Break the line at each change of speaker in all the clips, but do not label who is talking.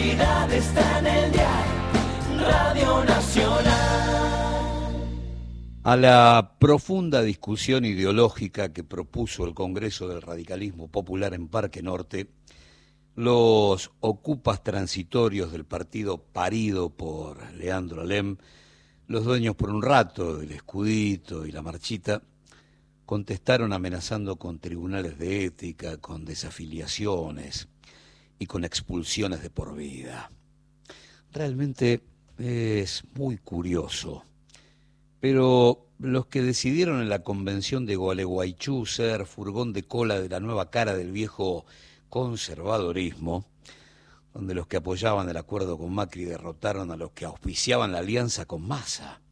realidad está en el dial, Radio Nacional.
A la profunda discusión ideológica que propuso el Congreso del Radicalismo Popular en Parque Norte, los ocupas transitorios del partido parido por Leandro Alem, los dueños por un rato del Escudito y la Marchita, contestaron amenazando con tribunales de ética, con desafiliaciones y con expulsiones de por vida. Realmente es muy curioso, pero los que decidieron en la convención de Gualeguaychú ser furgón de cola de la nueva cara del viejo conservadorismo, donde los que apoyaban el acuerdo con Macri derrotaron a los que auspiciaban la alianza con Massa,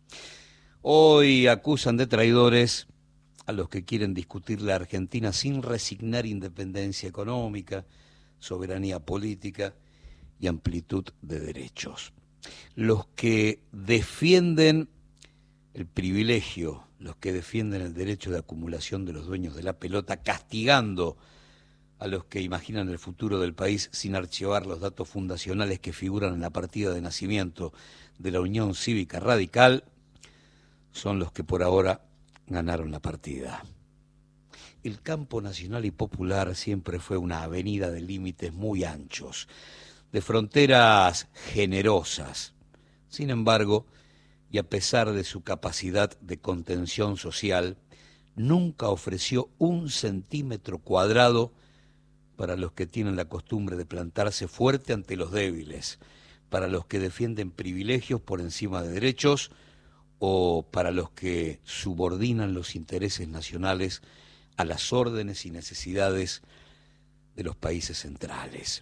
hoy acusan de traidores a los que quieren discutir la Argentina sin resignar independencia económica, soberanía política y amplitud de derechos. Los que defienden el privilegio, los que defienden el derecho de acumulación de los dueños de la pelota, castigando a los que imaginan el futuro del país sin archivar los datos fundacionales que figuran en la partida de nacimiento de la Unión Cívica Radical, son los que por ahora ganaron la partida. El campo nacional y popular siempre fue una avenida de límites muy anchos, de fronteras generosas. Sin embargo, y a pesar de su capacidad de contención social, nunca ofreció un centímetro cuadrado para los que tienen la costumbre de plantarse fuerte ante los débiles, para los que defienden privilegios por encima de derechos, o para los que subordinan los intereses nacionales a las órdenes y necesidades de los países centrales.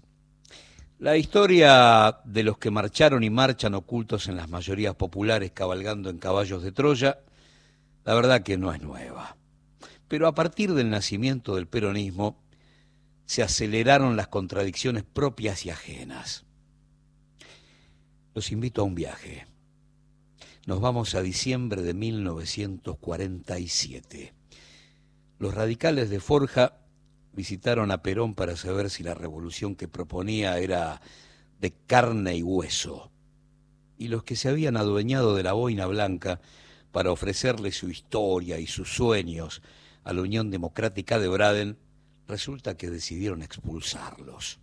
La historia de los que marcharon y marchan ocultos en las mayorías populares cabalgando en caballos de Troya, la verdad que no es nueva. Pero a partir del nacimiento del peronismo se aceleraron las contradicciones propias y ajenas. Los invito a un viaje. Nos vamos a diciembre de 1947. Los radicales de Forja visitaron a Perón para saber si la revolución que proponía era de carne y hueso. Y los que se habían adueñado de la boina blanca para ofrecerle su historia y sus sueños a la Unión Democrática de Braden, resulta que decidieron expulsarlos.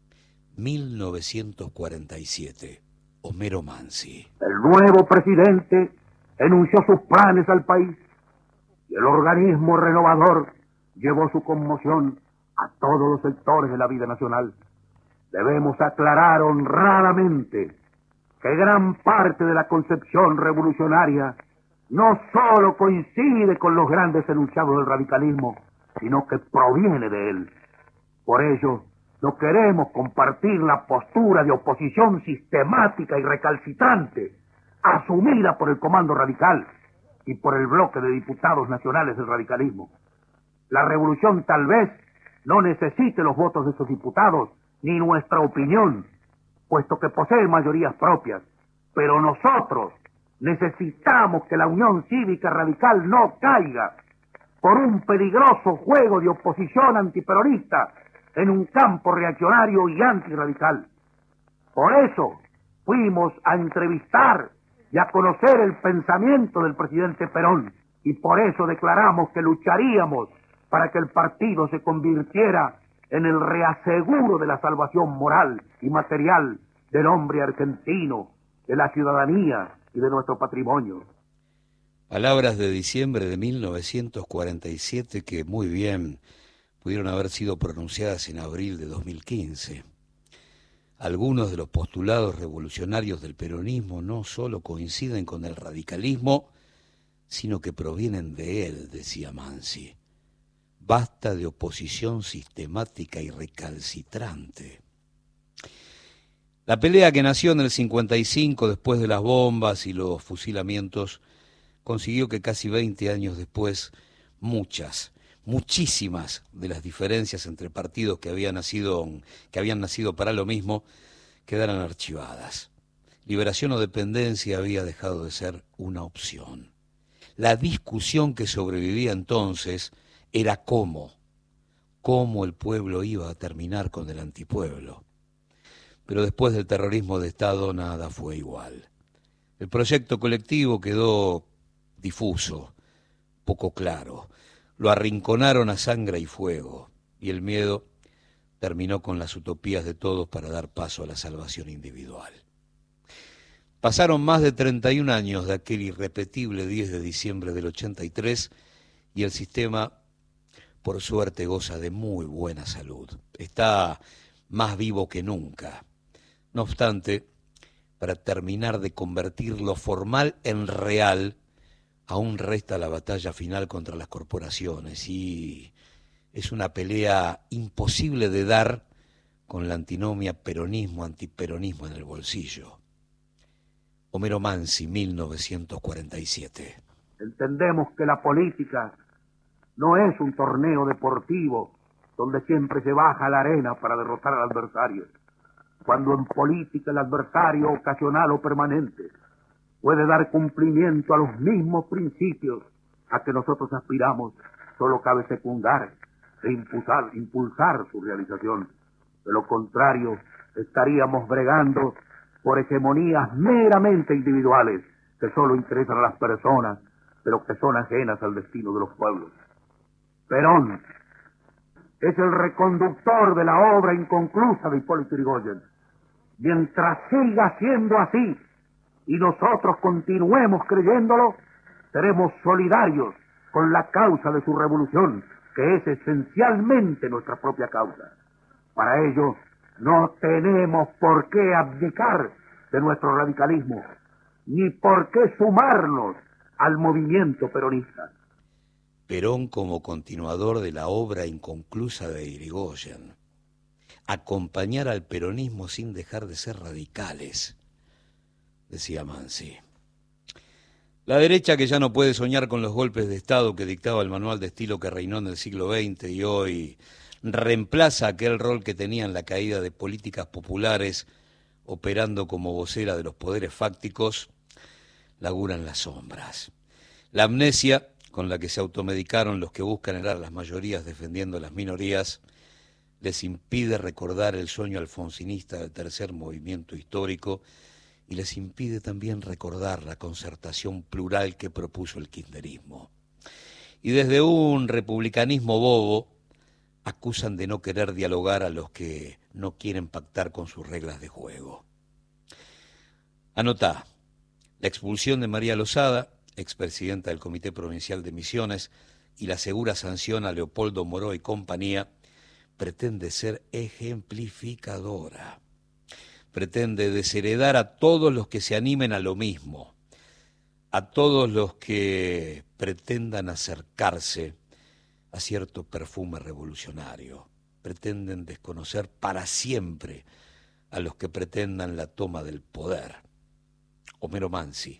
1947. Homero Mansi.
El nuevo presidente enunció sus planes al país y el organismo renovador llevó su conmoción a todos los sectores de la vida nacional. Debemos aclarar honradamente que gran parte de la concepción revolucionaria no solo coincide con los grandes enunciados del radicalismo, sino que proviene de él. Por ello, no queremos compartir la postura de oposición sistemática y recalcitrante asumida por el Comando Radical y por el bloque de diputados nacionales del radicalismo. La revolución tal vez no necesite los votos de esos diputados ni nuestra opinión, puesto que posee mayorías propias, pero nosotros necesitamos que la Unión Cívica Radical no caiga por un peligroso juego de oposición antiperonista en un campo reaccionario y antirradical. Por eso fuimos a entrevistar y a conocer el pensamiento del presidente Perón, y por eso declaramos que lucharíamos para que el partido se convirtiera en el reaseguro de la salvación moral y material del hombre argentino, de la ciudadanía y de nuestro patrimonio.
Palabras de diciembre de 1947 que muy bien pudieron haber sido pronunciadas en abril de 2015. Algunos de los postulados revolucionarios del peronismo no solo coinciden con el radicalismo, sino que provienen de él, decía Mansi. Basta de oposición sistemática y recalcitrante. La pelea que nació en el 55 después de las bombas y los fusilamientos consiguió que casi 20 años después muchísimas de las diferencias entre partidos que habían nacido para lo mismo quedaran archivadas. Liberación o dependencia había dejado de ser una opción. La discusión que sobrevivía entonces era cómo el pueblo iba a terminar con el antipueblo. pero después del terrorismo de Estado nada fue igual. El proyecto colectivo quedó difuso, poco claro. Lo arrinconaron a sangre y fuego, y el miedo terminó con las utopías de todos para dar paso a la salvación individual. Pasaron más de 31 años de aquel irrepetible 10 de diciembre del 83 y el sistema, por suerte, goza de muy buena salud. Está más vivo que nunca. No obstante, para terminar de convertir lo formal en real, aún resta la batalla final contra las corporaciones y es una pelea imposible de dar con la antinomia peronismo-antiperonismo en el bolsillo. Homero Mansi, 1947.
Entendemos que la política no es un torneo deportivo donde siempre se baja a la arena para derrotar al adversario. Cuando en política el adversario ocasional o permanente puede dar cumplimiento a los mismos principios a que nosotros aspiramos, solo cabe secundar e impulsar su realización. De lo contrario, estaríamos bregando por hegemonías meramente individuales que solo interesan a las personas, pero que son ajenas al destino de los pueblos. Perón es el reconductor de la obra inconclusa de Hipólito Yrigoyen. Mientras siga siendo así y nosotros continuemos creyéndolo, seremos solidarios con la causa de su revolución, que es esencialmente nuestra propia causa. Para ello, no tenemos por qué abdicar de nuestro radicalismo, ni por qué sumarnos al movimiento peronista.
Perón como continuador de la obra inconclusa de Irigoyen. Acompañar al peronismo sin dejar de ser radicales, decía Mansi. La derecha, que ya no puede soñar con los golpes de Estado que dictaba el manual de estilo que reinó en el siglo XX y hoy reemplaza aquel rol que tenía en la caída de políticas populares, operando como vocera de los poderes fácticos, labura en las sombras. La amnesia con la que se automedicaron los que buscan heredar las mayorías defendiendo las minorías les impide recordar el sueño alfonsinista del tercer movimiento histórico y les impide también recordar la concertación plural que propuso el kirchnerismo. Y desde un republicanismo bobo acusan de no querer dialogar a los que no quieren pactar con sus reglas de juego. Anotá, la expulsión de María Losada, expresidenta del Comité Provincial de Misiones, y la segura sanción a Leopoldo Moró y compañía, pretende ser ejemplificadora. Pretende desheredar a todos los que se animen a lo mismo, a todos los que pretendan acercarse a cierto perfume revolucionario. Pretenden desconocer para siempre a los que pretendan la toma del poder. Homero Mansi,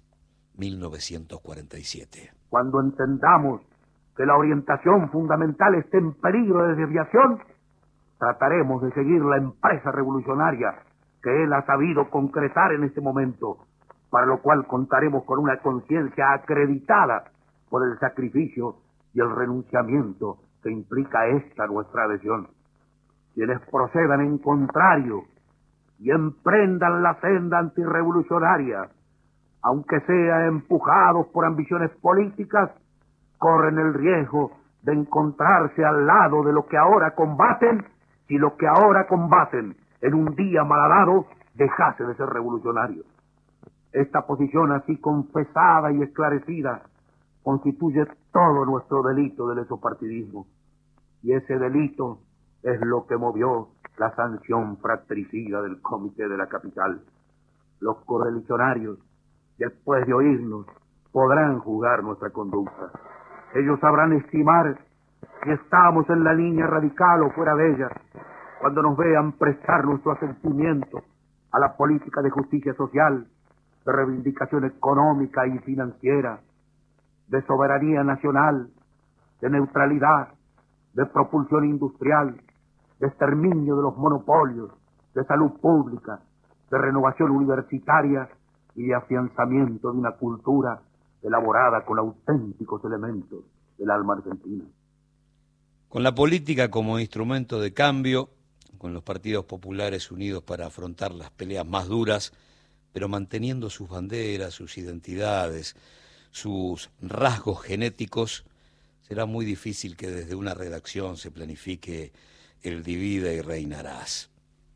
1947.
Cuando entendamos que la orientación fundamental está en peligro de desviación, trataremos de seguir la empresa revolucionaria que él ha sabido concretar en este momento, para lo cual contaremos con una conciencia acreditada por el sacrificio y el renunciamiento que implica esta nuestra adhesión. Quienes procedan en contrario y emprendan la senda antirrevolucionaria, aunque sea empujados por ambiciones políticas, corren el riesgo de encontrarse al lado de los que ahora combaten, si los que ahora combaten en un día malhadado dejase de ser revolucionarios. Esta posición así confesada y esclarecida constituye todo nuestro delito del esopartidismo, y ese delito es lo que movió la sanción fratricida del Comité de la Capital. Los correligionarios, después de oírnos, podrán juzgar nuestra conducta. Ellos sabrán estimar si estamos en la línea radical o fuera de ella, cuando nos vean prestar nuestro asentimiento a la política de justicia social, de reivindicación económica y financiera, de soberanía nacional, de neutralidad, de propulsión industrial, de exterminio de los monopolios, de salud pública, de renovación universitaria y de afianzamiento de una cultura elaborada con auténticos elementos del alma argentina.
Con la política como instrumento de cambio, con los partidos populares unidos para afrontar las peleas más duras, pero manteniendo sus banderas, sus identidades, sus rasgos genéticos, será muy difícil que desde una redacción se planifique el divide y reinarás.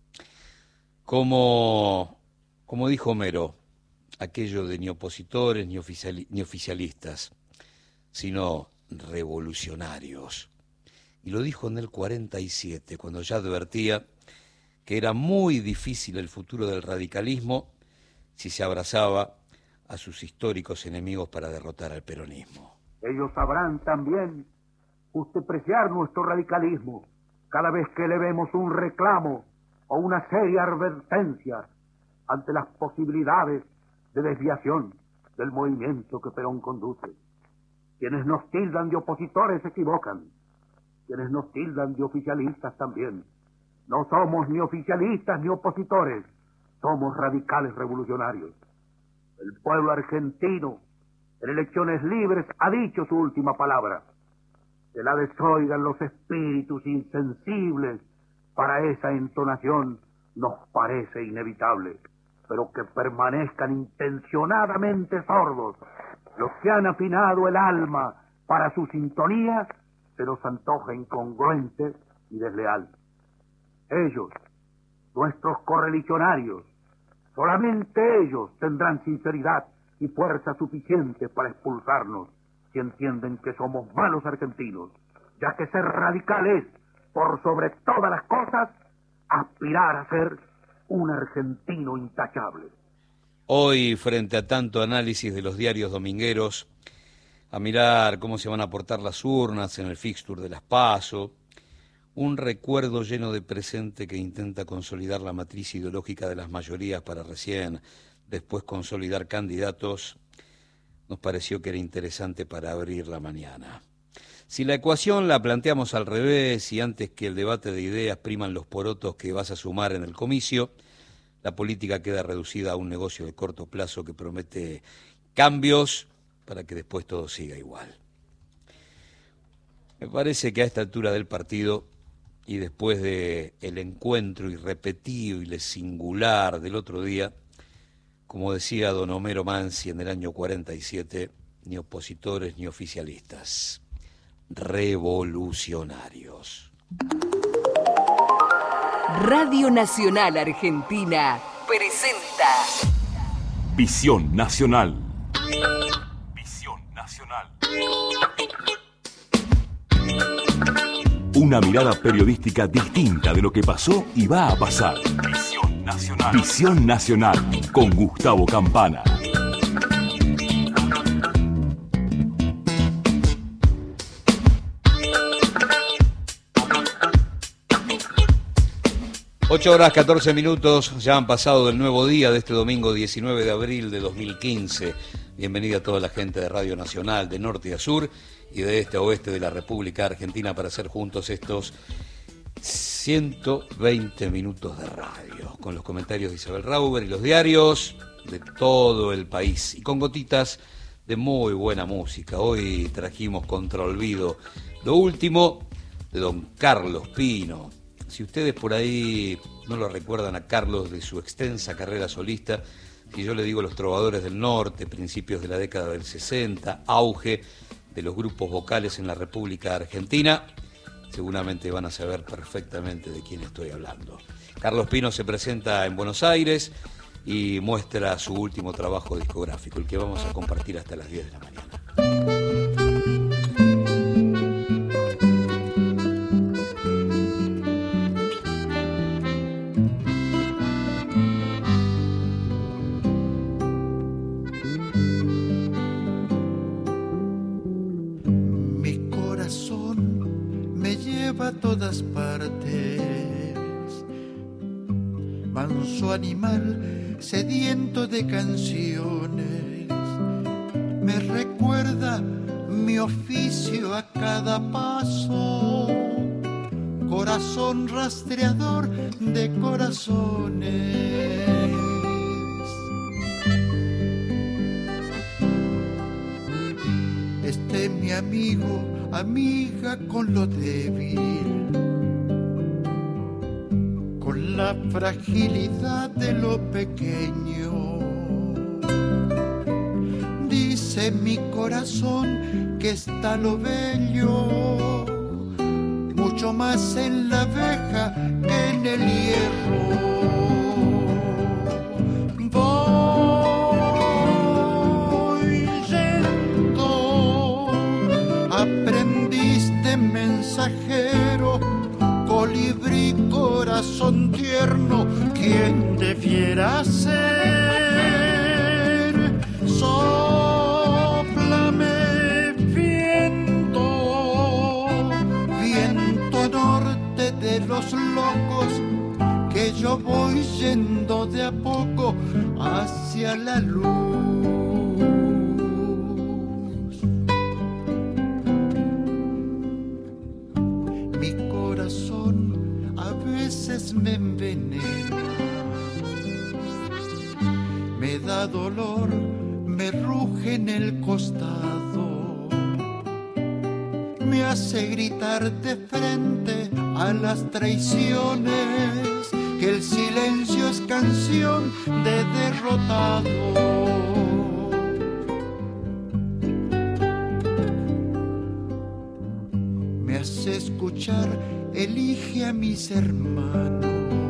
Como dijo Homero, aquello de ni opositores ni oficialistas, sino revolucionarios. Y lo dijo en el 47, cuando ya advertía que era muy difícil el futuro del radicalismo si se abrazaba a sus históricos enemigos para derrotar al peronismo.
Ellos sabrán también justipreciar nuestro radicalismo cada vez que le vemos un reclamo o una seria advertencia ante las posibilidades de desviación del movimiento que Perón conduce. Quienes nos tildan de opositores se equivocan. Quienes nos tildan de oficialistas también. No somos ni oficialistas ni opositores, somos radicales revolucionarios. El pueblo argentino, en elecciones libres, ha dicho su última palabra. Que la desoigan los espíritus insensibles, para esa entonación nos parece inevitable, pero que permanezcan intencionadamente sordos los que han afinado el alma para su sintonía, se nos antoja incongruente y desleal. Ellos, nuestros correligionarios, solamente ellos tendrán sinceridad y fuerza suficiente para expulsarnos si entienden que somos malos argentinos, ya que ser radical es, por sobre todas las cosas, aspirar a ser un argentino intachable.
Hoy, frente a tanto análisis de los diarios domingueros, a mirar cómo se van a portar las urnas en el fixture de las PASO, un recuerdo lleno de presente que intenta consolidar la matriz ideológica de las mayorías para recién después consolidar candidatos, nos pareció que era interesante para abrir la mañana. Si la ecuación la planteamos al revés y antes que el debate de ideas priman los porotos que vas a sumar en el comicio, la política queda reducida a un negocio de corto plazo que promete cambios para que después todo siga igual. Me parece que a esta altura del partido y después de el encuentro irrepetido y singular del otro día, como decía don Homero Mansi en el año 47, ni opositores ni oficialistas, revolucionarios.
Radio Nacional Argentina presenta
Visión Nacional. Visión Nacional. Una mirada periodística distinta de lo que pasó y va a pasar. Visión Nacional. Visión Nacional con Gustavo Campana.
Ocho horas 14 minutos, ya han pasado del nuevo día de este domingo 19 de abril de 2015. Bienvenida a toda la gente de Radio Nacional, de norte a sur y de este a oeste de la República Argentina para hacer juntos estos 120 minutos de radio, con los comentarios de Isabel Rauber y los diarios de todo el país y con gotitas de muy buena música. Hoy trajimos contra olvido lo último de don Carlos Pino. Si ustedes por ahí no lo recuerdan a Carlos de su extensa carrera solista, si yo le digo Los Trovadores del Norte, principios de la década del 60, auge de los grupos vocales en la República Argentina, seguramente van a saber perfectamente de quién estoy hablando. Carlos Pino se presenta en Buenos Aires y muestra su último trabajo discográfico, el que vamos a compartir hasta las 10 de la mañana.
A todas partes, manso animal sediento de canciones, me recuerda mi oficio a cada paso, corazón rastreador de corazones. Este mi amigo, amiga con lo débil, la fragilidad de lo pequeño. Dice mi corazón que está lo bello, mucho más en la abeja que en el hierro. Voy yendo, aprendiste mensajero, colibrí, corazón tierno, quien debiera ser. Sóplame viento, viento norte de los locos, que yo voy yendo de a poco hacia la luz. Mi corazón a veces me envenena, me da dolor, me ruge en el costado, me hace gritar de frente a las traiciones, que el silencio es canción de derrotado. Me hace escuchar, elige a mis hermanos.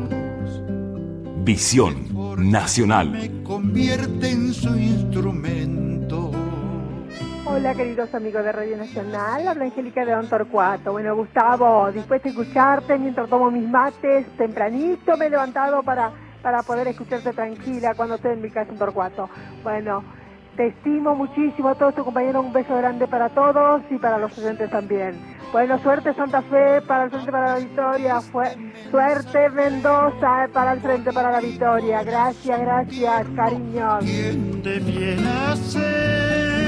Visión Nacional.
Me convierte en su instrumento.
Hola, queridos amigos de Radio Nacional, habla Angélica de Don Torcuato. Bueno, Gustavo, dispuesta a escucharte mientras tomo mis mates, tempranito me he levantado para poder escucharte tranquila cuando estoy en mi casa en Torcuato. Bueno, te estimo muchísimo a todos tus compañeros, un beso grande para todos y para los oyentes también. Bueno, suerte Santa Fe para el Frente para la Victoria, suerte Mendoza para el Frente para la Victoria. Gracias, gracias, cariños.
¿Quién debiera ser?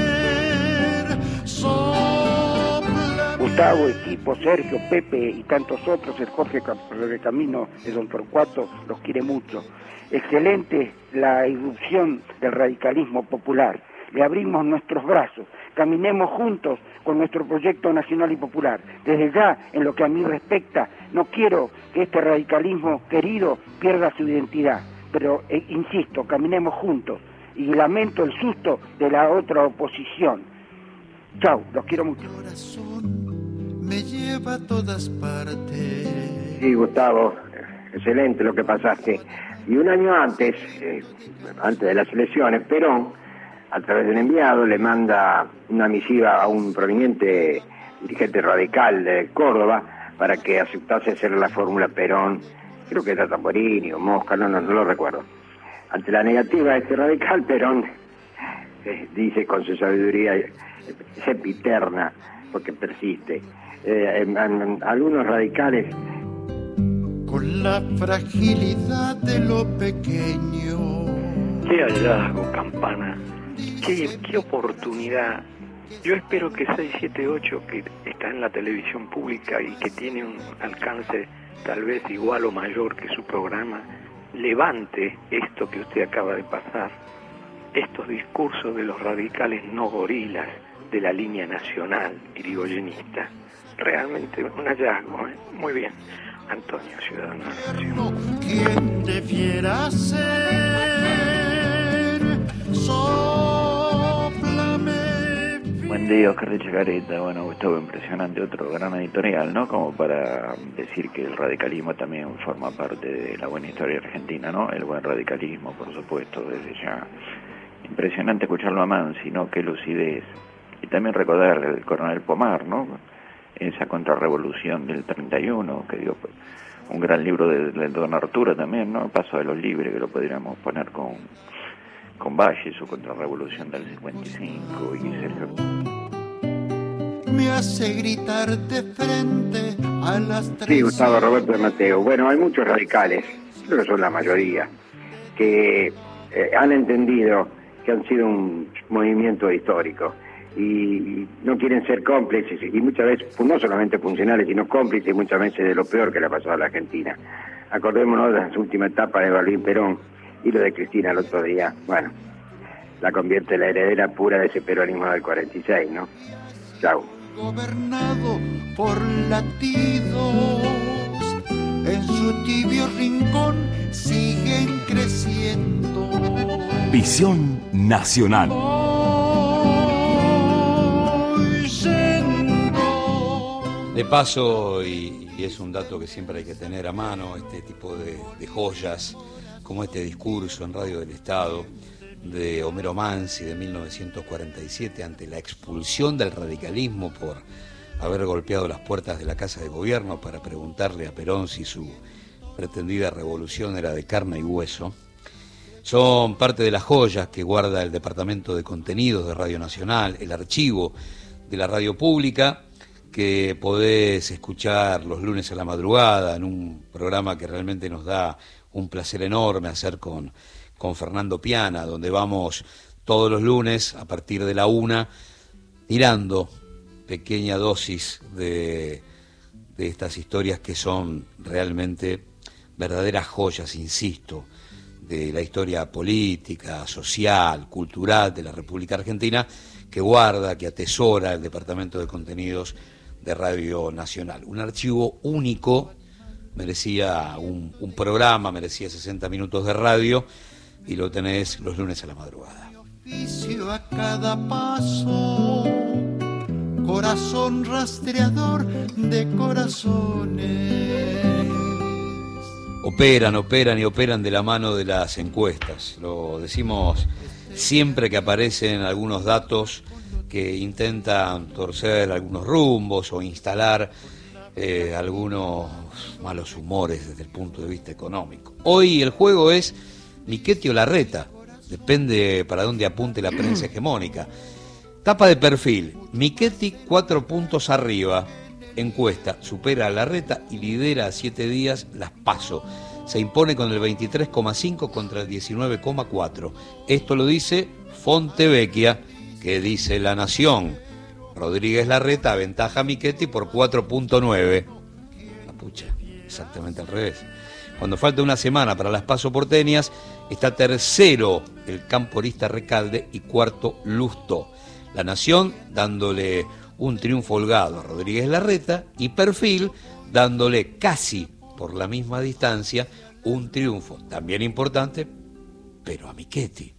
Gustavo, equipo, Sergio, Pepe y tantos otros, el Jorge Camino de Don Torcuato los quiere mucho. Excelente la irrupción del radicalismo popular. Le abrimos nuestros brazos, caminemos juntos con nuestro proyecto nacional y popular. Desde ya, en lo que a mí respecta, no quiero que este radicalismo querido pierda su identidad, pero insisto, caminemos juntos y lamento el susto de la otra oposición. Chau, los quiero mucho.
Me lleva a todas partes.
Sí, Gustavo, excelente lo que pasaste. Y un año antes de las elecciones, Perón, a través de un enviado, le manda una misiva a un proveniente dirigente radical de Córdoba para que aceptase ser la fórmula Perón, creo que era Tamborini o Mosca, no lo recuerdo. Ante la negativa de este radical, Perón dice con su sabiduría sempiterna, porque persiste, algunos radicales
con la fragilidad de lo pequeño.
Qué hallazgo, Campana, qué oportunidad. Yo espero que 678, que está en la televisión pública y que tiene un alcance tal vez igual o mayor que su programa, levante esto que usted acaba de pasar, estos discursos de los radicales no gorilas de la línea nacional irigoyenista. Realmente un hallazgo, ¿eh? Muy bien, Antonio, ciudadano de la Nación.
¿Quién debiera ser? Sóplame.
Buen día, Oscar de Chacareta. Bueno, Gustavo, impresionante, otro gran editorial, ¿no? Como para decir que el radicalismo también forma parte de la buena historia argentina, ¿no? El buen radicalismo, por supuesto, desde ya. Impresionante escucharlo a Mansi, ¿no? Qué lucidez. Y también recordar el coronel Pomar, ¿no? Esa contrarrevolución del 31, que dio un gran libro de don Arturo también, ¿no? Paso de los libres, que lo podríamos poner con Valle, su contrarrevolución del 55, y Sergio.
Me hace gritar de frente a las tres.
Sí, Gustavo, Roberto de Mateo. Bueno, hay muchos radicales, creo que son la mayoría, que han entendido que han sido un movimiento histórico y no quieren ser cómplices, y muchas veces, no solamente funcionales, sino cómplices muchas veces de lo peor que le ha pasado a la Argentina. Acordémonos de la última etapa de Balbín Perón y lo de Cristina el otro día. Bueno, la convierte en la heredera pura de ese peronismo del 46, ¿no? Chau.
Gobernado por latidos en su tibio rincón siguen creciendo.
Visión Nacional.
De paso, y es un dato que siempre hay que tener a mano, este tipo de joyas, como este discurso en Radio del Estado de Homero Mansi de 1947 ante la expulsión del radicalismo por haber golpeado las puertas de la Casa de Gobierno para preguntarle a Perón si su pretendida revolución era de carne y hueso, son parte de las joyas que guarda el Departamento de Contenidos de Radio Nacional, el archivo de la radio pública, que podés escuchar los lunes a la madrugada en un programa que realmente nos da un placer enorme hacer con Fernando Piana, donde vamos todos los lunes a partir de la 1 tirando pequeña dosis de estas historias que son realmente verdaderas joyas, insisto, de la historia política, social, cultural de la República Argentina, que guarda, que atesora el Departamento de Contenidos de Radio Nacional. Un archivo único, merecía un programa, merecía 60 minutos de radio, y lo tenés los lunes a la madrugada.
Oficio a cada paso, corazón rastreador de corazones.
Operan de la mano de las encuestas. Lo decimos siempre que aparecen algunos datos que intentan torcer algunos rumbos o instalar algunos malos humores desde el punto de vista económico. Hoy el juego es Michetti o Larreta, depende para dónde apunte la prensa hegemónica. Tapa de perfil, Michetti 4 puntos arriba, encuesta, supera a Larreta y lidera a 7 días las PASO. Se impone con el 23,5 contra el 19,4. Esto lo dice Fontevecchia, que dice La Nación. Rodríguez Larreta aventaja a Michetti por 4,9. La pucha, exactamente al revés. Cuando falta una semana para las PASO porteñas, está tercero el camporista Recalde y cuarto Lustó. La Nación dándole un triunfo holgado a Rodríguez Larreta y Perfil dándole casi por la misma distancia un triunfo también importante, pero a Michetti.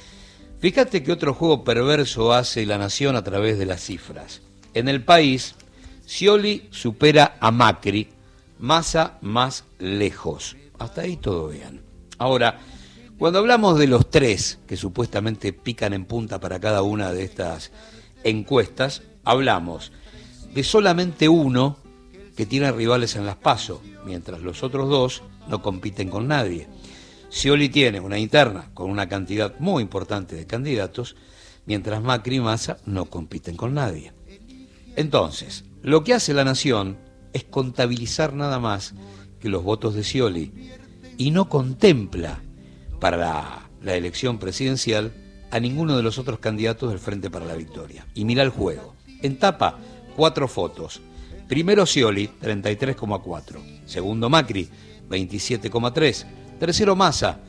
Fíjate que otro juego perverso hace La Nación a través de las cifras. En El País, Scioli supera a Macri, Massa más lejos. Hasta ahí todo bien. Ahora, cuando hablamos de los tres que supuestamente pican en punta para cada una de estas encuestas, hablamos de solamente uno que tiene rivales en las PASO, mientras los otros dos no compiten con nadie. Scioli tiene una interna con una cantidad muy importante de candidatos, mientras Macri y Massa no compiten con nadie. Entonces, lo que hace La Nación es contabilizar nada más que los votos de Scioli y no contempla para la elección presidencial a ninguno de los otros candidatos del Frente para la Victoria. Y mira el juego. En tapa, 4 fotos. Primero Scioli, 33,4. Segundo Macri, 27,3. Tercero Massa,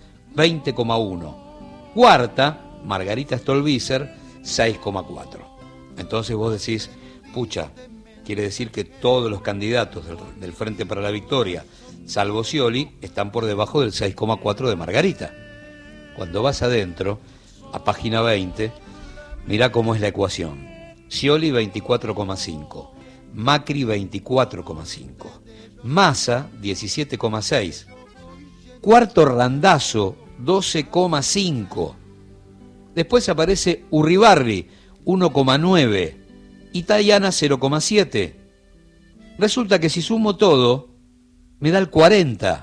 20,1. Cuarta, Margarita Stolbizer, 6,4. Entonces vos decís, pucha, quiere decir que todos los candidatos del Frente para la Victoria, salvo Scioli, están por debajo del 6,4 de Margarita. Cuando vas adentro, a página 20, mirá cómo es la ecuación. Scioli 24,5, Macri 24,5, Massa 17,6, cuarto Randazzo 12,5. Después aparece Urribarri 1,9 y Tayana 0,7. Resulta que si sumo todo, me da el 40.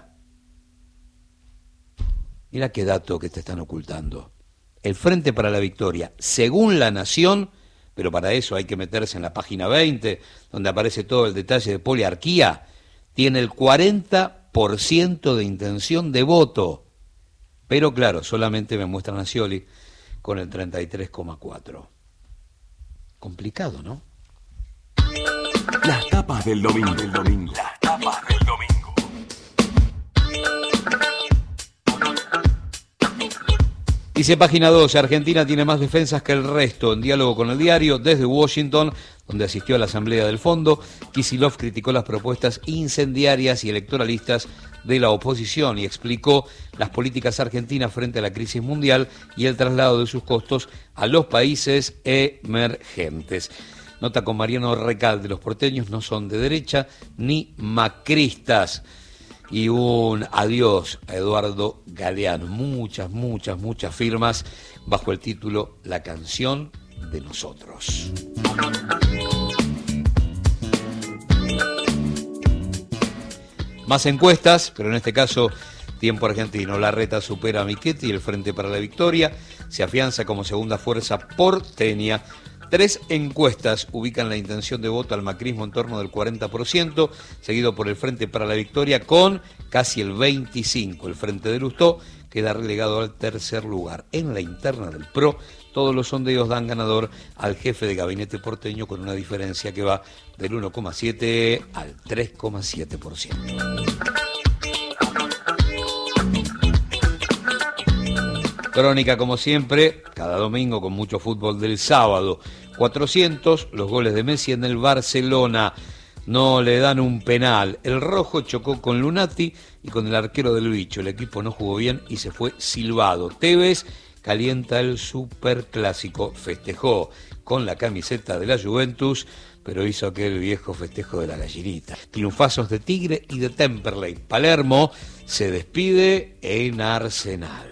Mira qué dato que te están ocultando. El Frente para la Victoria, según La Nación, pero para eso hay que meterse en la página 20, donde aparece todo el detalle de poliarquía, tiene el 40% de intención de voto. Pero claro, solamente me muestran a Scioli con el 33,4. Complicado, ¿no?
Las tapas del domingo. Las tapas del domingo.
Dice página 12, Argentina tiene más defensas que el resto. En diálogo con el diario, desde Washington, donde asistió a la Asamblea del Fondo, Kicillof criticó las propuestas incendiarias y electoralistas de la oposición y explicó las políticas argentinas frente a la crisis mundial y el traslado de sus costos a los países emergentes. Nota con Mariano Recalde, los porteños no son de derecha ni macristas. Y un adiós a Eduardo Galeano. Muchas firmas bajo el título La canción de nosotros. Más encuestas, pero en este caso Tiempo Argentino. Larreta supera a Michetti y el Frente para la Victoria se afianza como segunda fuerza porteña. 3 encuestas ubican la intención de voto al macrismo en torno del 40%, seguido por el Frente para la Victoria con casi el 25%. El Frente de Lustó queda relegado al tercer lugar. En la interna del PRO, todos los sondeos dan ganador al jefe de gabinete porteño con una diferencia que va del 1,7 al 3,7%. Crónica, como siempre, cada domingo con mucho fútbol del sábado. 400, los goles de Messi en el Barcelona. No le dan un penal. El rojo chocó con Lunati y con el arquero del Bicho. El equipo no jugó bien y se fue silbado. Tevez calienta el superclásico. Festejó con la camiseta de la Juventus, pero hizo aquel viejo festejo de la gallinita. Triunfazos de Tigre y de Temperley. Palermo se despide en Arsenal.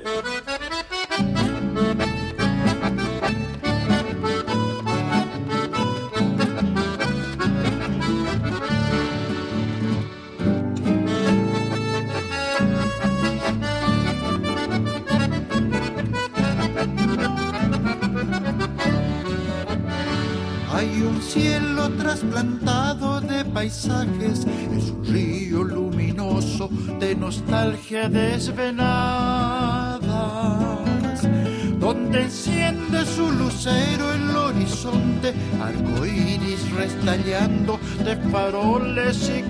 Hay un cielo trasplantado de paisajes, es un río luminoso de nostalgia desvelada, donde enciende su lucero el horizonte, arcoíris restallando de faroles y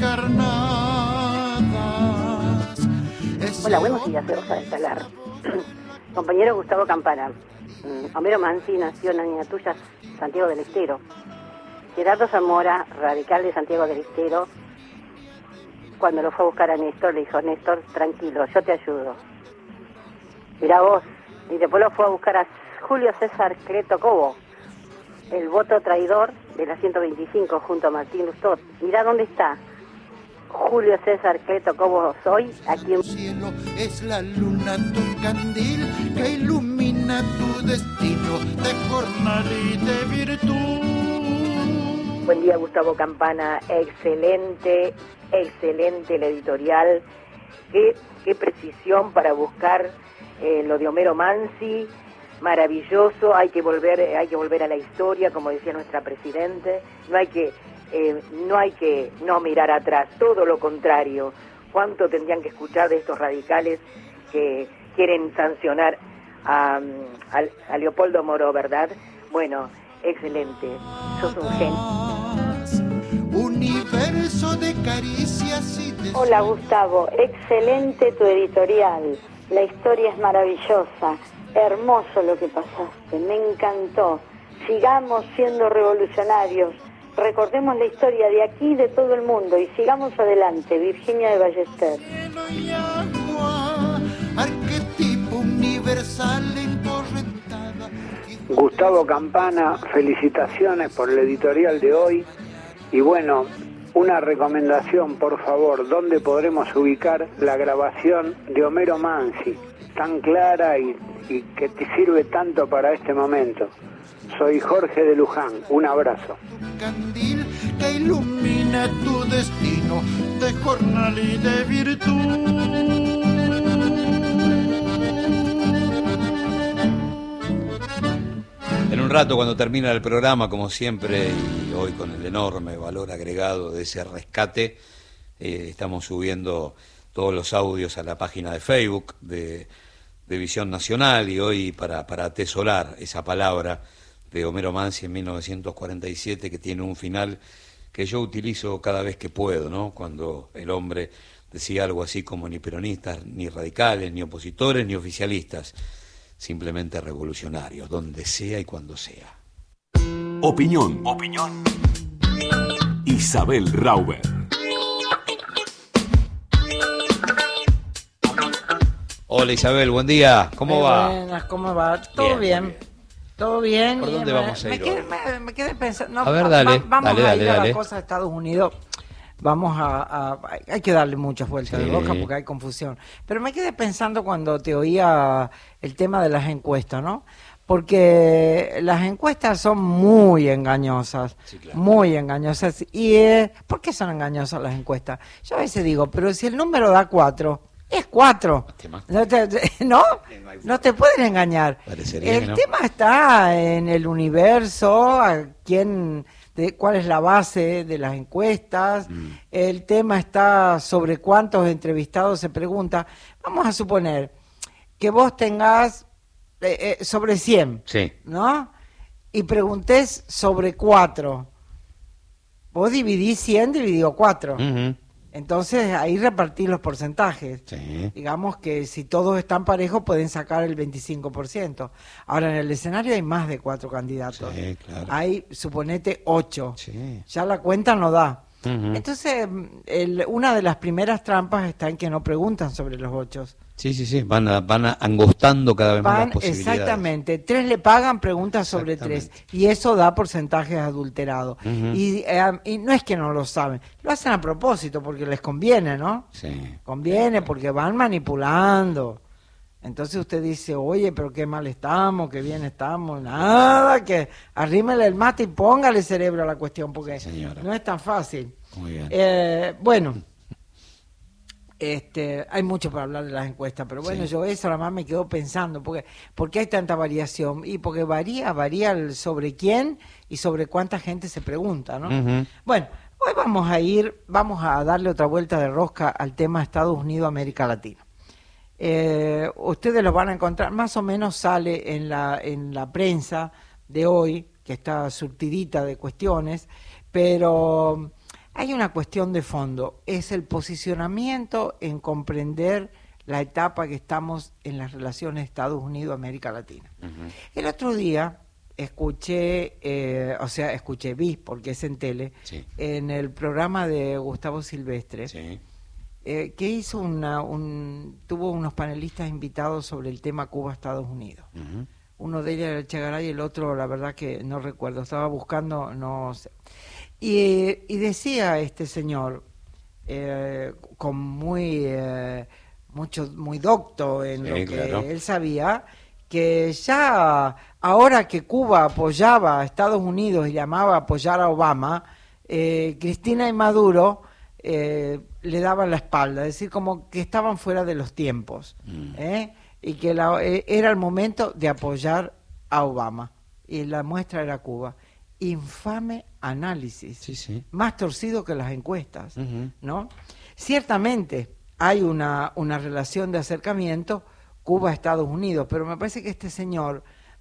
carnadas.
Hola, buenos días, Rosa de Salar. Compañero Gustavo Campana, Homero Mansi nació en la niña tuya, Santiago del Estero. Gerardo Zamora, radical de Santiago del Estero, cuando lo fue a buscar a Néstor, le dijo: Néstor, tranquilo, yo te ayudo. Mirá vos. Y después lo fue a buscar a Julio César Cleto Cobo, el voto traidor de la 125 junto a Martín Lustó. Mirá dónde está Julio César Cleto Cobo hoy, aquí en...
El cielo es la luna, tu candil, que ilumina tu destino de jornal y de virtud.
Buen día, Gustavo Campana. Excelente el editorial. Qué precisión para buscar lo de Homero Mansi. Maravilloso. Hay que volver a la historia, como decía nuestra presidente. No hay que no mirar atrás, todo lo contrario. ¿Cuánto tendrían que escuchar de estos radicales que quieren sancionar a Leopoldo Moro, verdad? Bueno, excelente, sos un genio.
Universo de caricias y de...
Hola Gustavo, excelente tu editorial, la historia es maravillosa, hermoso lo que pasaste, me encantó. Sigamos siendo revolucionarios, recordemos la historia de aquí y de todo el mundo y sigamos adelante. Virginia de Ballester.
Arquetipo universal encorrentada.
Gustavo Campana, felicitaciones por el editorial de hoy. Y bueno, una recomendación, por favor, ¿dónde podremos ubicar la grabación de Homero Mansi? Tan clara y que te sirve tanto para este momento. Soy Jorge de Luján, un abrazo.
Candil que ilumina tu destino de jornal y de virtud.
En un rato, cuando termina el programa, como siempre, y hoy con el enorme valor agregado de ese rescate, estamos subiendo todos los audios a la página de Facebook de Visión Nacional, y hoy para atesorar esa palabra de Homero Mansi en 1947, que tiene un final que yo utilizo cada vez que puedo, ¿no? Cuando el hombre decía algo así como: ni peronistas, ni radicales, ni opositores, ni oficialistas, simplemente revolucionarios, donde sea y cuando sea.
Opinión. Isabel Rauber.
Hola Isabel, buen día. ¿Cómo va?
Buenas, ¿cómo va? Todo bien. Todo bien.
¿Por dónde vamos a ir hoy?
Me quedé pensando.
A ver, dale.
Vamos
dale,
a ir a
dale.
la cosa de Estados Unidos. Hay que darle muchas vueltas de rosca porque hay confusión. Pero me quedé pensando cuando te oía el tema de las encuestas, ¿no? Porque las encuestas son muy engañosas, muy engañosas. ¿Y por qué son engañosas las encuestas? Yo a veces digo, pero si el número da 4, es 4. No te pueden engañar. El tema está en el universo, cuál es la base de las encuestas, el tema está sobre cuántos entrevistados se pregunta. Vamos a suponer que vos tengas sobre 100, ¿no? Y preguntés sobre 4. Vos dividís 100 dividido 4. Entonces ahí repartís los porcentajes. Digamos que si todos están parejos pueden sacar el 25%. Ahora en el escenario hay más de 4 candidatos. Hay, suponete, 8. Ya la cuenta no da. Entonces, una de las primeras trampas está en que no preguntan sobre los 8.
Sí, van angostando cada vez más las posibilidades.
Exactamente, 3 le pagan preguntas sobre 3 y eso da porcentajes adulterados. Y no es que no lo saben, lo hacen a propósito porque les conviene, ¿no? Conviene porque van manipulando. Entonces usted dice, oye, pero qué mal estamos, qué bien estamos. Nada, que arrímele el mate y póngale cerebro a la cuestión porque no es tan fácil.
Muy bien.
Bueno. Hay mucho para hablar de las encuestas, pero bueno, yo eso nada más me quedo pensando, ¿por qué hay tanta variación? Y porque varía el sobre quién y sobre cuánta gente se pregunta, ¿no? Bueno, hoy vamos a darle otra vuelta de rosca al tema Estados Unidos, América Latina. Ustedes lo van a encontrar, más o menos sale en la prensa de hoy, que está surtidita de cuestiones, pero hay una cuestión de fondo, es el posicionamiento en comprender la etapa que estamos en las relaciones Estados Unidos-América Latina. El otro día vi, porque es en tele, en el programa de Gustavo Silvestre, que hizo tuvo unos panelistas invitados sobre el tema Cuba-Estados Unidos. Uno de ellos era el Chegaray y el otro, la verdad que no recuerdo, estaba buscando, no sé. Y decía este señor, con muy docto en lo que él sabía, que ya ahora que Cuba apoyaba a Estados Unidos y llamaba a apoyar a Obama, Cristina y Maduro le daban la espalda, es decir, como que estaban fuera de los tiempos, y que era el momento de apoyar a Obama, y la muestra era Cuba. Infame análisis, más torcido que las encuestas, ¿no? Ciertamente hay una relación de acercamiento Cuba-Estados Unidos, pero me parece que este señor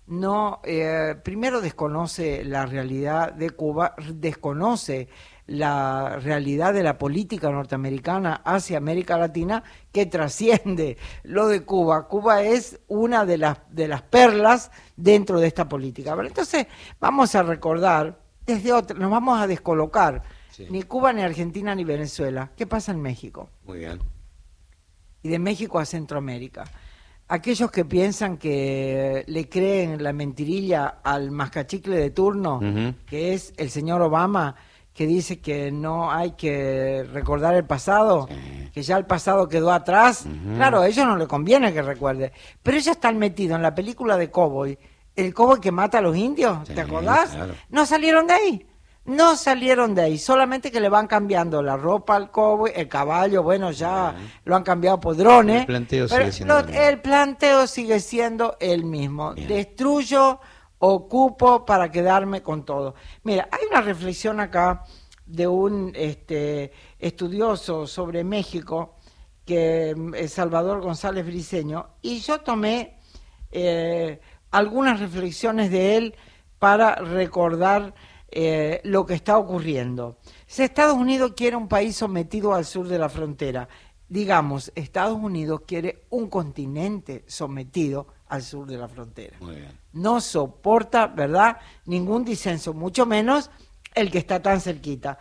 primero desconoce la realidad de Cuba, desconoce la realidad de la política norteamericana hacia América Latina, que trasciende lo de Cuba. Cuba es una de las perlas dentro de esta política. Pero entonces vamos a recordar nos vamos a descolocar, ni Cuba, ni Argentina, ni Venezuela. ¿Qué pasa en México?
Muy bien.
Y de México a Centroamérica. Aquellos que piensan que le creen la mentirilla al mascachicle de turno, que es el señor Obama, que dice que no hay que recordar el pasado, que ya el pasado quedó atrás. Claro, a ellos no les conviene que recuerde, pero ellos están metidos en la película de Cowboy, el cowboy que mata a los indios, ¿te acordás? Claro. No salieron de ahí, solamente que le van cambiando la ropa al cowboy, el caballo, bueno, ya lo han cambiado por drones. El planteo sigue siendo el mismo. Destruyo, ocupo para quedarme con todo. Mira, hay una reflexión acá de un estudioso sobre México, que es Salvador González Briceño, y yo tomé algunas reflexiones de él para recordar lo que está ocurriendo. Si Estados Unidos quiere un país sometido al sur de la frontera, digamos, Estados Unidos quiere un continente sometido al sur de la frontera.
Muy bien.
No soporta, ¿verdad?, ningún disenso, mucho menos el que está tan cerquita.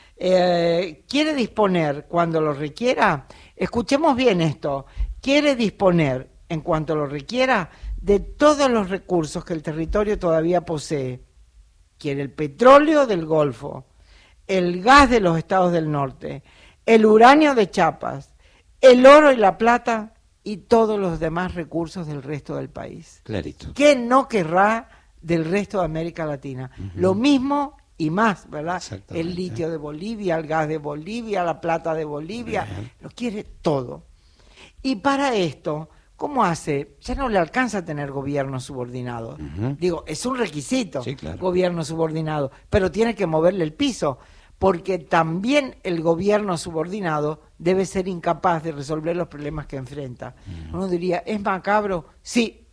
Quiere disponer cuando lo requiera, escuchemos bien esto, quiere disponer en cuanto lo requiera de todos los recursos que el territorio todavía posee. Quiere el petróleo del Golfo, el gas de los estados del norte, el uranio de Chiapas, el oro y la plata y todos los demás recursos del resto del país.
Clarito.
¿Qué no querrá del resto de América Latina? Lo mismo y más, ¿verdad? El litio de Bolivia, el gas de Bolivia, la plata de Bolivia, lo quiere todo. Y para esto, ¿cómo hace? Ya no le alcanza a tener gobierno subordinado. Digo, es un requisito, gobierno subordinado, pero tiene que moverle el piso, porque también el gobierno subordinado debe ser incapaz de resolver los problemas que enfrenta. Uno diría, ¿es macabro? Sí,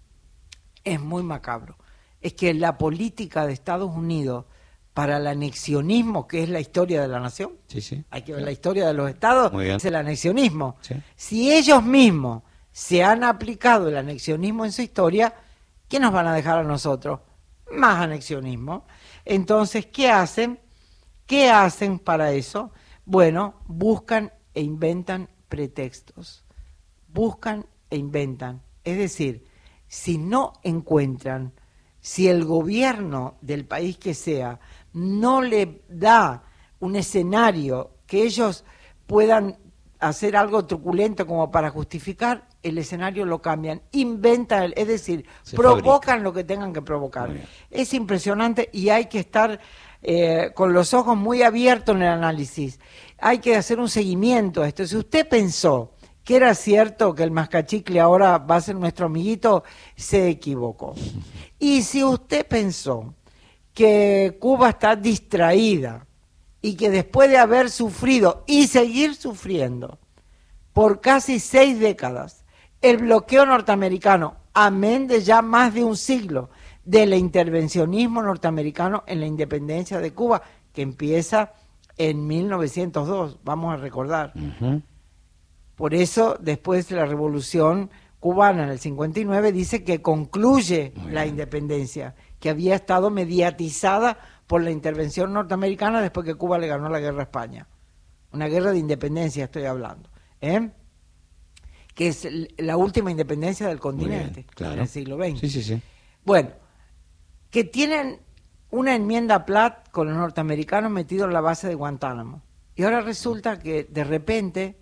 es muy macabro. Es que la política de Estados Unidos para el anexionismo, que es la historia de la nación, hay que ver la historia de los estados, es el anexionismo. Si ellos mismos se han aplicado el anexionismo en su historia, ¿qué nos van a dejar a nosotros? Más anexionismo. Entonces, ¿qué hacen? ¿Qué hacen para eso? Bueno, buscan e inventan pretextos. Buscan e inventan. Es decir, si no encuentran, si el gobierno del país que sea no le da un escenario que ellos puedan hacer algo truculento como para justificar, el escenario lo cambian, inventan, es decir, provocan lo que tengan que provocar. Es impresionante y hay que estar con los ojos muy abiertos en el análisis. Hay que hacer un seguimiento a esto. Si usted pensó que era cierto que el mascachicle ahora va a ser nuestro amiguito, se equivocó. Y si usted pensó que Cuba está distraída y que después de haber sufrido y seguir sufriendo por casi 6 décadas el bloqueo norteamericano, amén de ya más de un siglo del intervencionismo norteamericano en la independencia de Cuba, que empieza en 1902, vamos a recordar. Por eso, después de la Revolución Cubana en el 59, dice que concluye la independencia, que había estado mediatizada por la intervención norteamericana después que Cuba le ganó la guerra a España. Una guerra de independencia estoy hablando, que es la última independencia del continente, en el siglo XX. Bueno, que tienen una enmienda Platt con los norteamericanos metidos en la base de Guantánamo. Y ahora resulta que de repente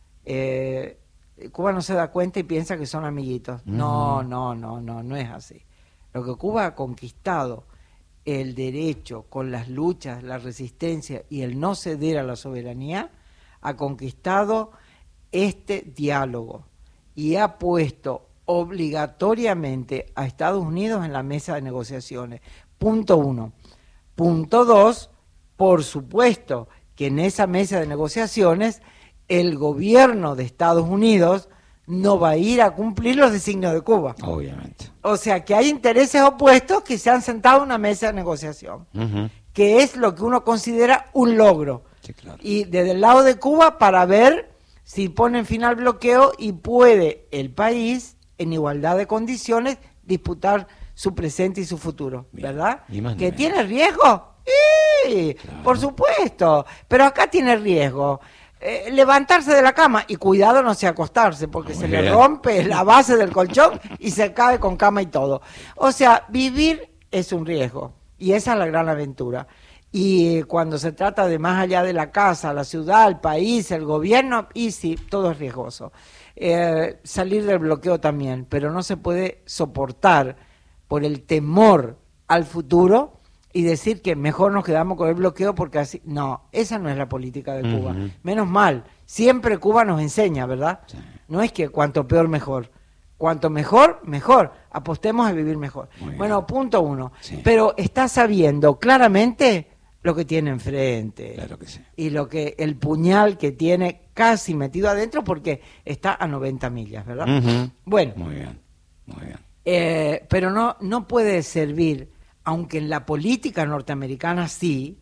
Cuba no se da cuenta y piensa que son amiguitos. No es así. Lo que Cuba ha conquistado, el derecho con las luchas, la resistencia y el no ceder a la soberanía, ha conquistado este diálogo y ha puesto obligatoriamente a Estados Unidos en la mesa de negociaciones. Punto 1. Punto 2, por supuesto que en esa mesa de negociaciones el gobierno de Estados Unidos no va a ir a cumplir los designios de Cuba.
Obviamente.
O sea que hay intereses opuestos que se han sentado en una mesa de negociación, que es lo que uno considera un logro. Y desde el lado de Cuba para ver si ponen fin al bloqueo y puede el país, en igualdad de condiciones, disputar su presente y su futuro, ¿verdad? ¿Que tiene riesgo? Sí, por supuesto, pero acá tiene riesgo. Levantarse de la cama y cuidado no sea acostarse porque se le rompe la base del colchón y se cae con cama y todo. O sea, vivir es un riesgo y esa es la gran aventura. Y cuando se trata de más allá de la casa, la ciudad, el país, el gobierno, y sí, todo es riesgoso. Salir del bloqueo también, pero no se puede soportar por el temor al futuro y decir que mejor nos quedamos con el bloqueo porque así... No, esa no es la política de Cuba. Menos mal, siempre Cuba nos enseña, ¿verdad? No es que cuanto peor mejor. Cuanto mejor, mejor. Apostemos a vivir mejor. Bueno, punto 1. Pero está sabiendo claramente lo que tiene enfrente. Claro que sí. Y lo que el puñal que tiene casi metido adentro porque está a 90 millas, ¿verdad? Bueno. Muy bien, muy bien. Pero no puede servir, aunque en la política norteamericana sí.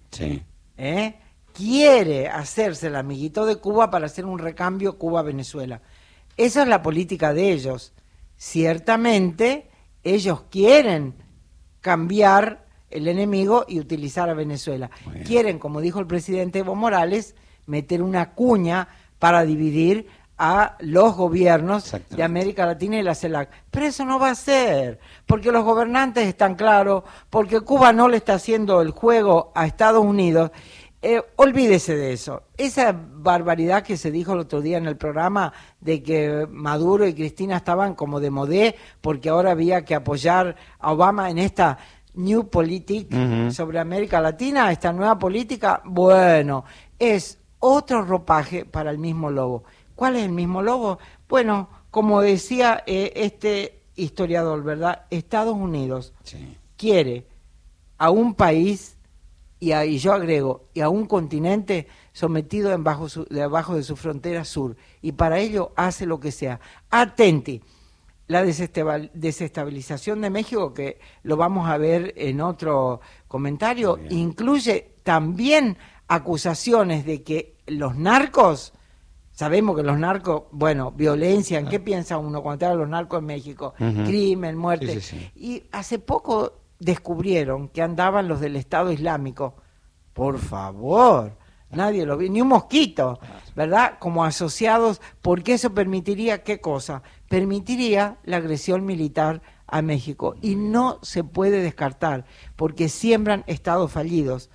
Quiere hacerse el amiguito de Cuba para hacer un recambio Cuba-Venezuela. Esa es la política de ellos. ciertamente ellos quieren cambiar el enemigo y utilizar a Venezuela. Quieren, como dijo el presidente Evo Morales, meter una cuña para dividir a los gobiernos de América Latina y la CELAC. Pero eso no va a ser, porque los gobernantes están claros, porque Cuba no le está haciendo el juego a Estados Unidos. Olvídese de eso. Esa barbaridad que se dijo el otro día en el programa de que Maduro y Cristina estaban como de modé porque ahora había que apoyar a Obama en esta New Politic sobre América Latina, esta nueva política, bueno, es otro ropaje para el mismo lobo. ¿Cuál es el mismo lobo? Bueno, como decía este historiador, ¿verdad? Estados Unidos quiere a un país, y yo agrego, y a un continente sometido debajo de su frontera sur, y para ello hace lo que sea. Atenti, la desestabilización de México, que lo vamos a ver en otro comentario, incluye también acusaciones de que los narcos, sabemos que los narcos, bueno, violencia, ¿en qué piensa uno cuando te habla de los narcos en México? Crimen, muerte. Y hace poco descubrieron que andaban los del Estado Islámico. Por favor, nadie lo vio, ni un mosquito, ¿verdad? Como asociados, porque eso permitiría, ¿qué cosa? Permitiría la agresión militar a México. Y no se puede descartar, porque siembran estados fallidos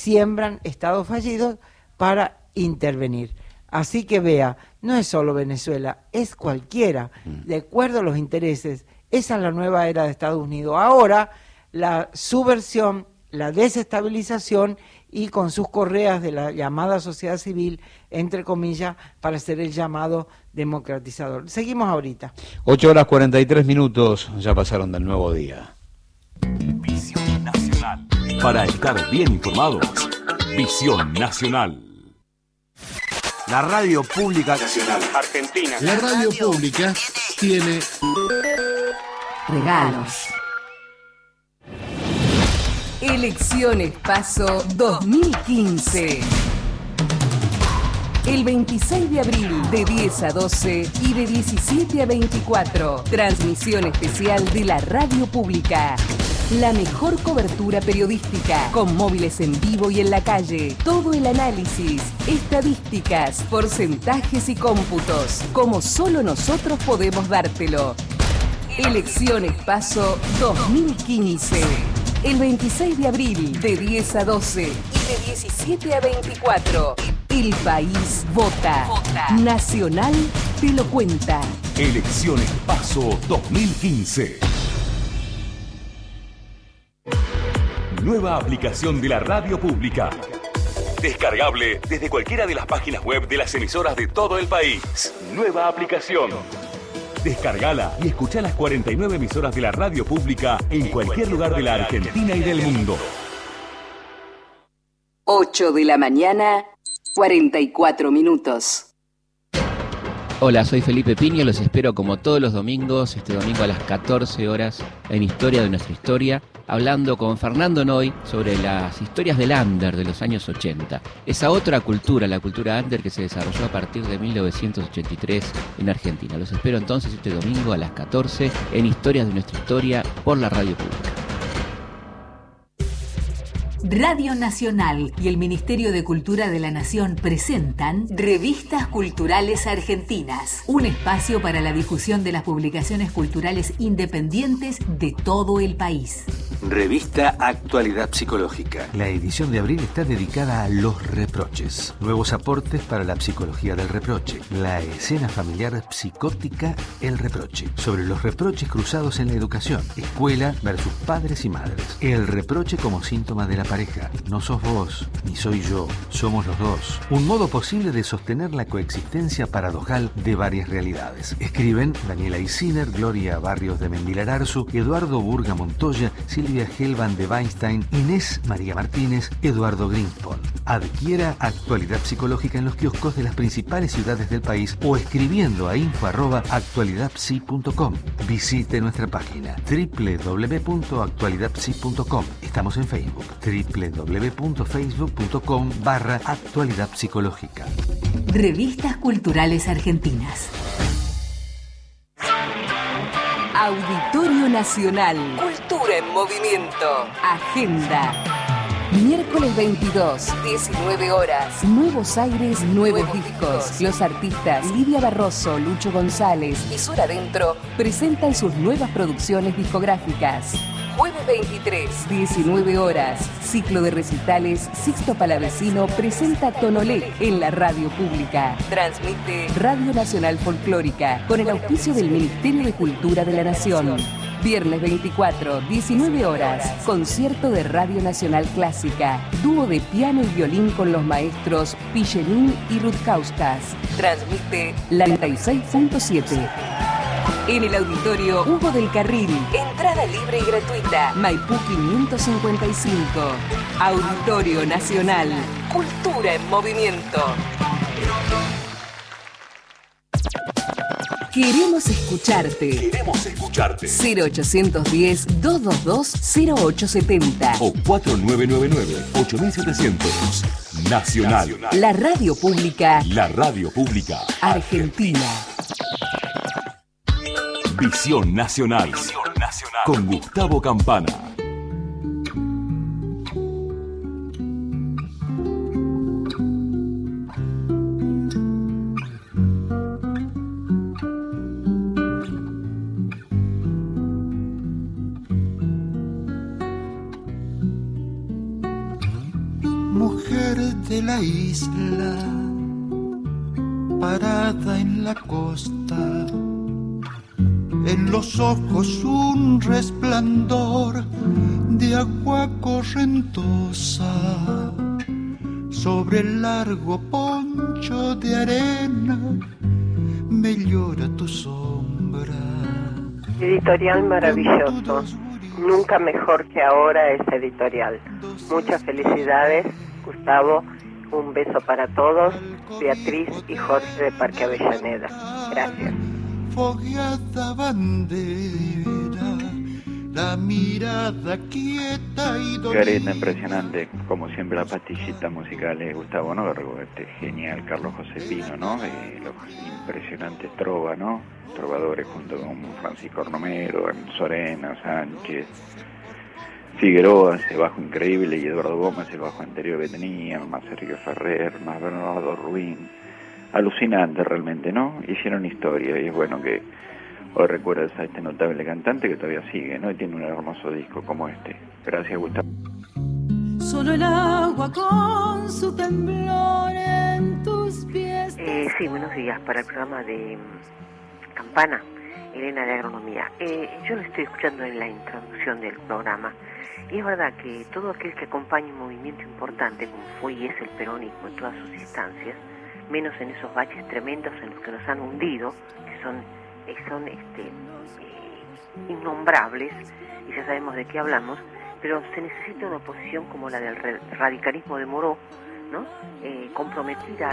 para intervenir. Así que vea, no es solo Venezuela, es cualquiera, de acuerdo a los intereses. Esa es la nueva era de Estados Unidos. Ahora, la subversión, la desestabilización y con sus correas de la llamada sociedad civil, entre comillas, para hacer el llamado democratizador. Seguimos ahorita.
8:43, ya pasaron del nuevo día.
Visión Nacional. Para estar bien informados, Visión Nacional.
La radio pública nacional
argentina.
La radio pública tiene
regalos. Elecciones PASO 2015. El 26 de abril de 10 a 12 y de 17 a 24. Transmisión especial de la radio pública. La mejor cobertura periodística, con móviles en vivo y en la calle. Todo el análisis, estadísticas, porcentajes y cómputos, como solo nosotros podemos dártelo. Elecciones PASO 2015. El 26 de abril de 10 a 12 y de 17 a 24. El país vota. Nacional te lo cuenta.
Elecciones PASO 2015. Nueva aplicación de la radio pública. Descargable desde cualquiera de las páginas web de las emisoras de todo el país. Nueva aplicación. Descargala y escuchá las 49 emisoras de la radio pública en cualquier lugar de la Argentina y del mundo.
8 de la mañana, 44 minutos.
Hola, soy Felipe Piña, los espero como todos los domingos, este domingo a las 14 horas, en Historia de nuestra historia, hablando con Fernando Noy sobre las historias del under de los años 80. Esa otra cultura, la cultura under que se desarrolló a partir de 1983 en Argentina. Los espero entonces este domingo a las 14 en Historias de nuestra historia por la radio pública.
Radio Nacional y el Ministerio de Cultura de la Nación presentan Revistas Culturales Argentinas, un espacio para la difusión de las publicaciones culturales independientes de todo el país.
Revista Actualidad Psicológica. La edición de abril está dedicada a los reproches. Nuevos aportes para la psicología del reproche. La escena familiar psicótica, el reproche. Sobre los reproches cruzados en la educación. Escuela versus padres y madres. El reproche como síntoma de la pareja. No sos vos, ni soy yo, somos los dos. Un modo posible de sostener la coexistencia paradojal de varias realidades. Escriben Daniela Isiner, Gloria Barrios de Mendilar Arzu, Eduardo Burga Montoya, Silvia Helvan de Weinstein, Inés María Martínez, Eduardo Greenspon. Adquiera Actualidad Psicológica en los kioscos de las principales ciudades del país o escribiendo a info@actualidadpsi.com. Visite nuestra página www.actualidadpsi.com. Estamos en Facebook, www.facebook.com/Actualidad Psicológica.
Revistas Culturales Argentinas.
Auditorio Nacional. Cultura en movimiento. Agenda. Miércoles 22, 19 horas. Nuevos aires, nuevos discos. Los artistas Lidia Barroso, Lucho González y Sur Adentro presentan sus nuevas producciones discográficas. Jueves 23, 19 horas. Ciclo de recitales Sixto Palavecino presenta Tonolé en la radio pública. Transmite Radio Nacional Folclórica con el auspicio del Ministerio de Cultura de la Nación. Viernes 24, 19 horas. Concierto de Radio Nacional Clásica. Dúo de piano y violín con los maestros Pichenin y Rutkauskas. Transmite la 96.7. En el auditorio Hugo del Carril. Entrada libre y gratuita. Maipú 555. Auditorio Nacional. Cultura en movimiento. Queremos escucharte. 0810-222-0870
o 4999-8700. Nacional.
La radio pública.
La radio pública
Argentina.
Visión Nacional. Con Gustavo Campana.
Mujer de la isla, parada en la costa, en los ojos un resplandor de agua correntosa, sobre el largo poncho de arena me llora tu sombra.
Editorial maravilloso, nunca mejor que ahora es editorial. Muchas felicidades, Gustavo, un beso para todos, Beatriz y Jorge de Parque Avellaneda. Gracias.
Fogueada bandera, la mirada quieta y dolida.
Gareta impresionante, como siempre la pastillita musical de Gustavo, ¿no? Genial, Carlos José Pino, ¿no? Los impresionantes trova, ¿no? Trovadores junto con Francisco Romero, Sorena, Sánchez, Figueroa, ese bajo increíble, y Eduardo Gómez, el bajo anterior que tenía, más Sergio Ferrer, más Bernardo Ruín. Alucinante realmente, ¿no? Hicieron historia y es bueno que hoy recuerdes a este notable cantante que todavía sigue, ¿no? Y tiene un hermoso disco como este. Gracias, Gustavo.
Solo el agua con su temblor en tus pies.
Sí, buenos días para el programa de Campana, Elena de Agronomía. Yo lo estoy escuchando en la introducción del programa y es verdad que todo aquel que acompaña un movimiento importante como fue y es el peronismo en todas sus instancias, menos en esos baches tremendos en los que nos han hundido, que son innombrables, y ya sabemos de qué hablamos, pero se necesita una oposición como la del radicalismo de Moró, ¿no? Comprometida a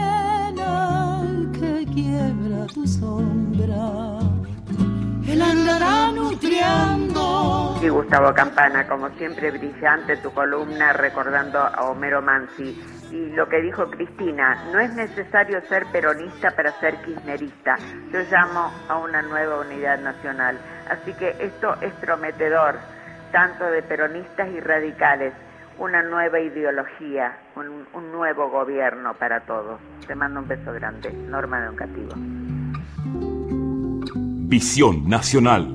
que quiebra tu sombra, él andará nutriendo.
Sí, Gustavo Campana, como siempre brillante tu columna recordando a Homero Mansi. Y lo que dijo Cristina, no es necesario ser peronista para ser kirchnerista. Yo llamo a una nueva unidad nacional. Así que esto es prometedor, tanto de peronistas y radicales. Una nueva ideología, un nuevo gobierno para todos. Te mando un beso grande. Norma de Oncativo.
Visión Nacional.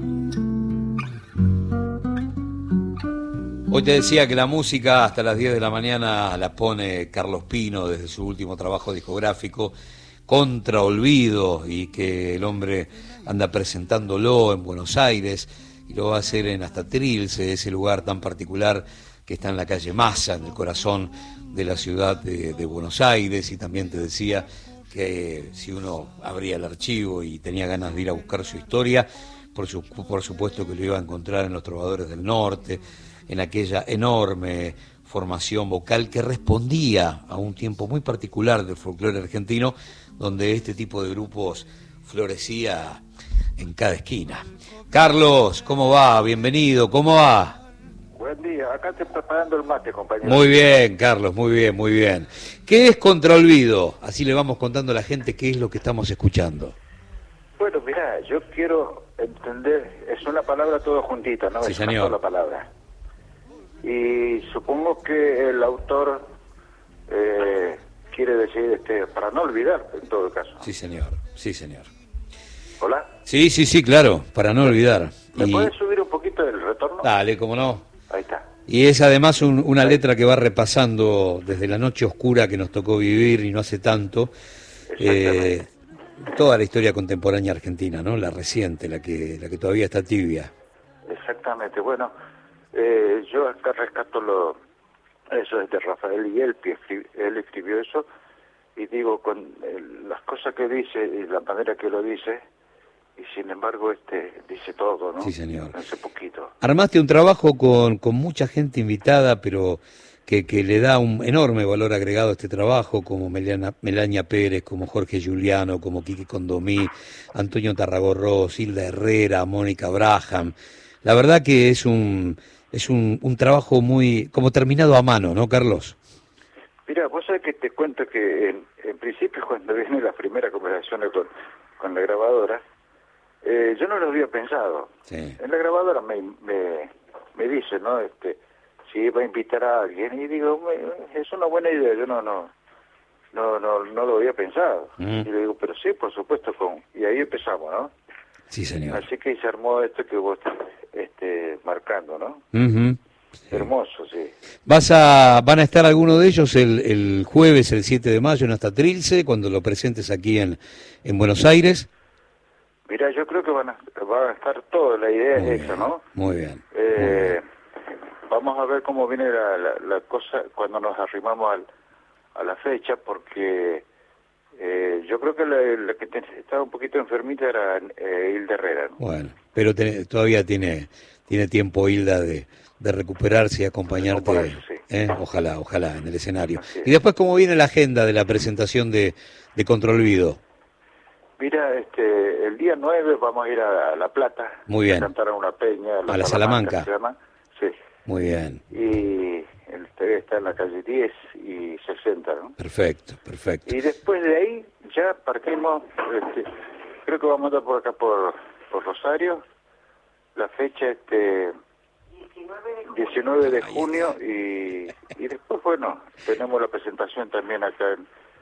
Hoy te decía que la música hasta las 10 de la mañana la pone Carlos Pino desde su último trabajo discográfico, Contra Olvido, y que el hombre anda presentándolo en Buenos Aires y lo va a hacer en Hasta Trilce, ese lugar tan particular que está en la calle Massa, en el corazón de la ciudad de Buenos Aires. Y también te decía que si uno abría el archivo y tenía ganas de ir a buscar su historia, por supuesto que lo iba a encontrar en Los Trovadores del Norte, en aquella enorme formación vocal que respondía a un tiempo muy particular del folclore argentino, donde este tipo de grupos florecía en cada esquina. Carlos, ¿cómo va? Bienvenido, ¿cómo va?
Buen día, acá estoy preparando el mate, compañero.
Muy bien, Carlos, muy bien, muy bien. ¿Qué es Contra Olvido? Así le vamos contando a la gente qué es lo que estamos escuchando.
Bueno, mirá, yo quiero entender, es una palabra todo juntita, ¿no?
Sí,
es
señor.
una sola palabra. Y supongo que el autor quiere decir, para no olvidar, en todo caso.
Sí, señor. Sí, señor.
¿Hola?
Sí, claro, para no olvidar.
¿Me puedes subir un poquito el retorno?
Dale, cómo no.
Ahí está.
Y es además una letra que va repasando desde la noche oscura que nos tocó vivir y no hace tanto, toda la historia contemporánea argentina, ¿no? La reciente, la que todavía está tibia.
Exactamente. Bueno, yo acá rescato eso es de Rafael Yelpi, él escribió eso, y digo, con las cosas que dice y la manera que lo dice, y sin embargo dice todo, ¿no?
Sí, señor.
Hace poquito.
Armaste un trabajo con mucha gente invitada, pero que le da un enorme valor agregado a este trabajo, como Melania Pérez, como Jorge Giuliano, como Quique Condomí, Antonio Tarragorros, Hilda Herrera, Mónica Braham. La verdad que es un trabajo muy como terminado a mano, ¿no, Carlos?
Mira, vos sabés que te cuento que en principio cuando viene la primera conversación con la grabadora, yo no lo había pensado. Sí. En la grabadora me dice, ¿no? Si iba a invitar a alguien, y digo, es una buena idea, yo no lo había pensado. Y le digo, pero sí, por supuesto, y ahí empezamos, ¿no?
Sí, señor.
Así que se armó esto que vos marcando, ¿no?
Uh-huh.
Sí. Hermoso, sí.
¿Van a estar algunos de ellos el jueves, el 7 de mayo, en Hasta Trilce, cuando lo presentes aquí en Buenos Aires?
Mira, yo creo que van a estar todos, la idea es esa, ¿no?
Muy bien.
Vamos a ver cómo viene la cosa cuando nos arrimamos a la fecha, porque yo creo que la que estaba un poquito enfermita era Hilda Herrera, ¿no?
Bueno, pero todavía tiene tiempo Hilda de recuperarse y acompañarte,
eso, sí.
Ojalá, en el escenario. Y después, ¿cómo viene la agenda de la presentación de Control Vido?
Mira, el día 9 vamos a ir a La Plata.
Muy bien.
A cantar a una peña.
A la Salamanca.
Se llama. Sí.
Muy bien.
Y el TV está en la calle 10 y 60, ¿no?
Perfecto.
Y después de ahí ya partimos, creo que vamos a andar por acá por Rosario. La fecha 19 de junio y después, bueno, tenemos la presentación también acá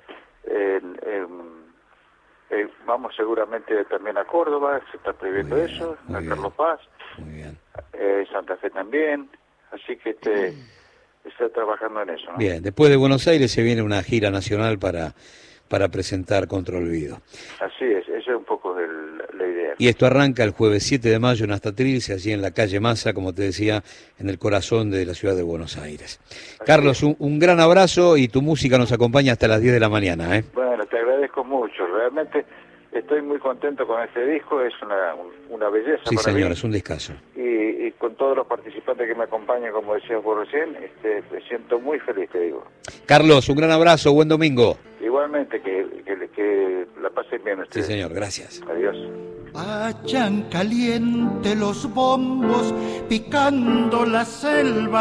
vamos seguramente también a Córdoba, se está previendo eso, a Carlos Paz, Santa Fe también, así que está trabajando en eso, ¿no?
Bien, después de Buenos Aires se viene una gira nacional para presentar Control Vido.
Así es, esa es un poco la idea.
Y esto arranca el jueves 7 de mayo en Hasta Trilce, allí en la calle Massa, como te decía, en el corazón de la ciudad de Buenos Aires. Así Carlos, un gran abrazo, y tu música nos acompaña hasta las 10 de la mañana, ¿eh?
Bueno, te agradezco mucho, realmente estoy muy contento con este disco, es una belleza.
Sí,
para
señor,
mí.
es un discazo.
Y con todos los participantes que me acompañan, como decías vos recién, me siento muy feliz, te digo.
Carlos, un gran abrazo, buen domingo.
Igualmente, que la pasen bien ustedes.
Sí, señor, gracias.
Adiós.
Hallan caliente los bombos, picando la selva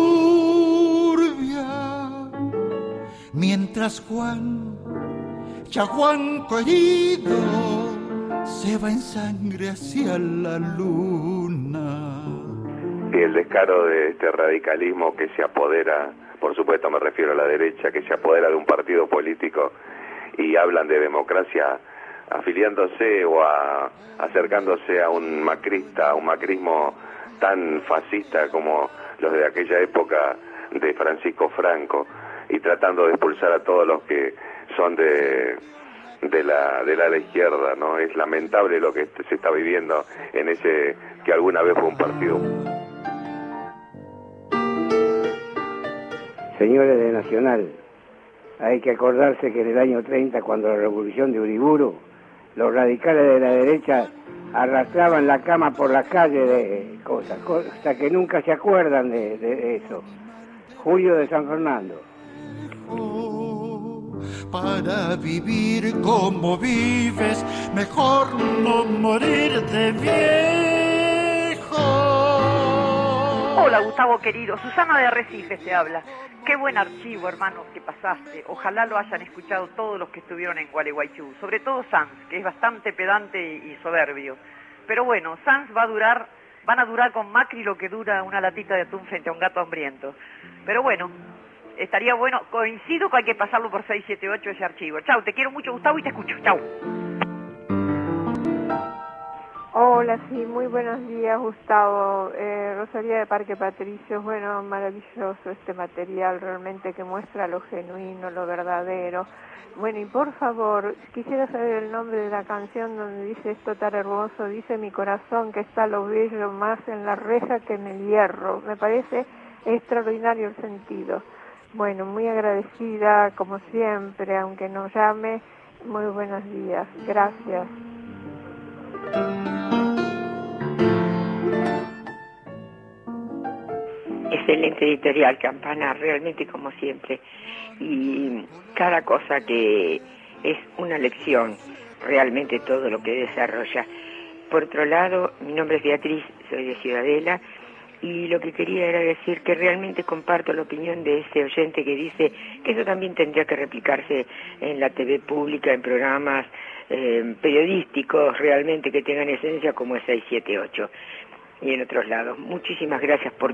turbia, mientras Chaguanco herido, se va en sangre hacia la luna.
Y el descaro de este radicalismo que se apodera, por supuesto me refiero a la derecha, que se apodera de un partido político y hablan de democracia afiliándose o acercándose a un macrista, a un macrismo tan fascista como los de aquella época de Francisco Franco, y tratando de expulsar a todos los que son de la izquierda, ¿no? Es lamentable lo que se está viviendo en ese que alguna vez fue un partido.
Señores de Nacional, hay que acordarse que en el año 30, cuando la revolución de Uriburu, los radicales de la derecha arrastraban la cama por la calle de cosas, hasta que nunca se acuerdan de eso. Julio de San Fernando.
Para vivir como vives, mejor no morir de viejo.
Hola, Gustavo querido, Susana de Arrecife te habla. Qué buen archivo, hermano, que pasaste. Ojalá lo hayan escuchado todos los que estuvieron en Gualeguaychú, sobre todo Sanz, que es bastante pedante y soberbio. Pero bueno, Sanz van a durar con Macri lo que dura una latita de atún frente a un gato hambriento. Pero bueno, estaría bueno, coincido que hay que pasarlo por 678 ese archivo. Chau, te quiero mucho, Gustavo, y te escucho. Chau.
Hola, sí, muy buenos días, Gustavo. Rosalía de Parque Patricios, bueno, maravilloso este material realmente que muestra lo genuino, lo verdadero. Bueno, y por favor, quisiera saber el nombre de la canción donde dice esto tan hermoso, dice mi corazón que está lo bello más en la reja que en el hierro. Me parece extraordinario el sentido. Bueno, muy agradecida, como siempre, aunque no llame. Muy buenos días. Gracias.
Excelente editorial, Campana, realmente como siempre. Y cada cosa que es una lección, realmente todo lo que desarrolla. Por otro lado, mi nombre es Beatriz, soy de Ciudadela, y lo que quería era decir que realmente comparto la opinión de ese oyente que dice que eso también tendría que replicarse en la TV pública, en programas periodísticos realmente que tengan esencia como es 678 y en otros lados. Muchísimas gracias por...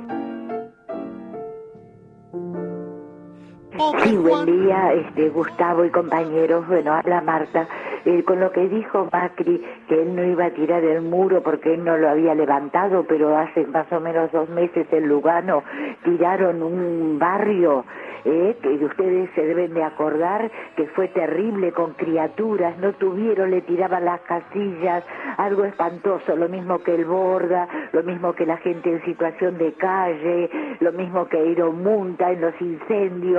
Sí, buen día, Gustavo y compañeros. Bueno, habla Marta. Con lo que dijo Macri, que él no iba a tirar el muro porque él no lo había levantado, pero hace más o menos 2 meses en Lugano tiraron un barrio, que ustedes se deben de acordar que fue terrible, con criaturas, no tuvieron, le tiraban las casillas, algo espantoso, lo mismo que el Borda, lo mismo que la gente en situación de calle, lo mismo que Iron Munta en los incendios.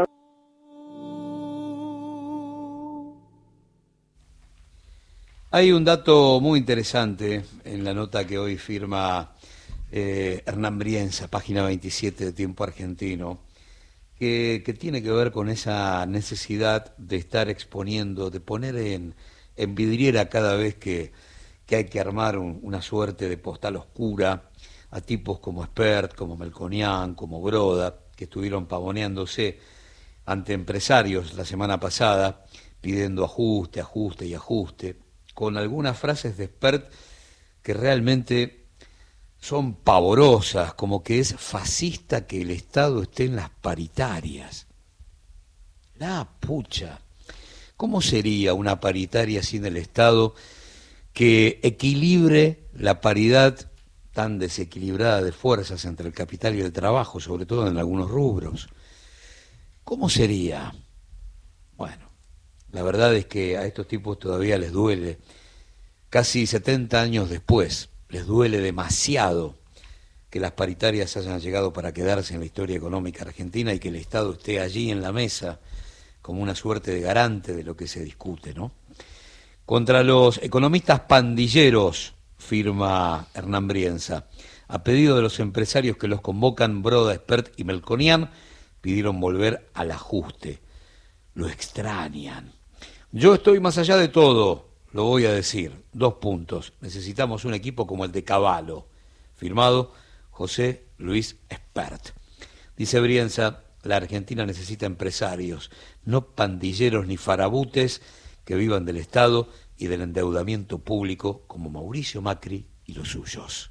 Hay un dato muy interesante en la nota que hoy firma Hernán Brienza, página 27 de Tiempo Argentino, que tiene que ver con esa necesidad de estar exponiendo, de poner en vidriera cada vez que hay que armar una suerte de postal oscura a tipos como Espert, como Melconian, como Broda, que estuvieron pavoneándose ante empresarios la semana pasada, pidiendo ajuste, ajuste y ajuste, con algunas frases de Espert que realmente son pavorosas, como que es fascista que el Estado esté en las paritarias. La pucha, ¿cómo sería una paritaria sin el Estado que equilibre la paridad tan desequilibrada de fuerzas entre el capital y el trabajo, sobre todo en algunos rubros? ¿Cómo sería? Bueno, la verdad es que a estos tipos todavía les duele, casi 70 años después, les duele demasiado que las paritarias hayan llegado para quedarse en la historia económica argentina y que el Estado esté allí en la mesa como una suerte de garante de lo que se discute, ¿no? Contra los economistas pandilleros, firma Hernán Brienza, a pedido de los empresarios que los convocan, Broda, Espert y Melconian, pidieron volver al ajuste. Lo extrañan. Yo estoy más allá de todo, lo voy a decir. 2 puntos. Necesitamos un equipo como el de Cavallo. Firmado José Luis Espert. Dice Brienza, la Argentina necesita empresarios, no pandilleros ni farabutes que vivan del Estado y del endeudamiento público como Mauricio Macri y los suyos.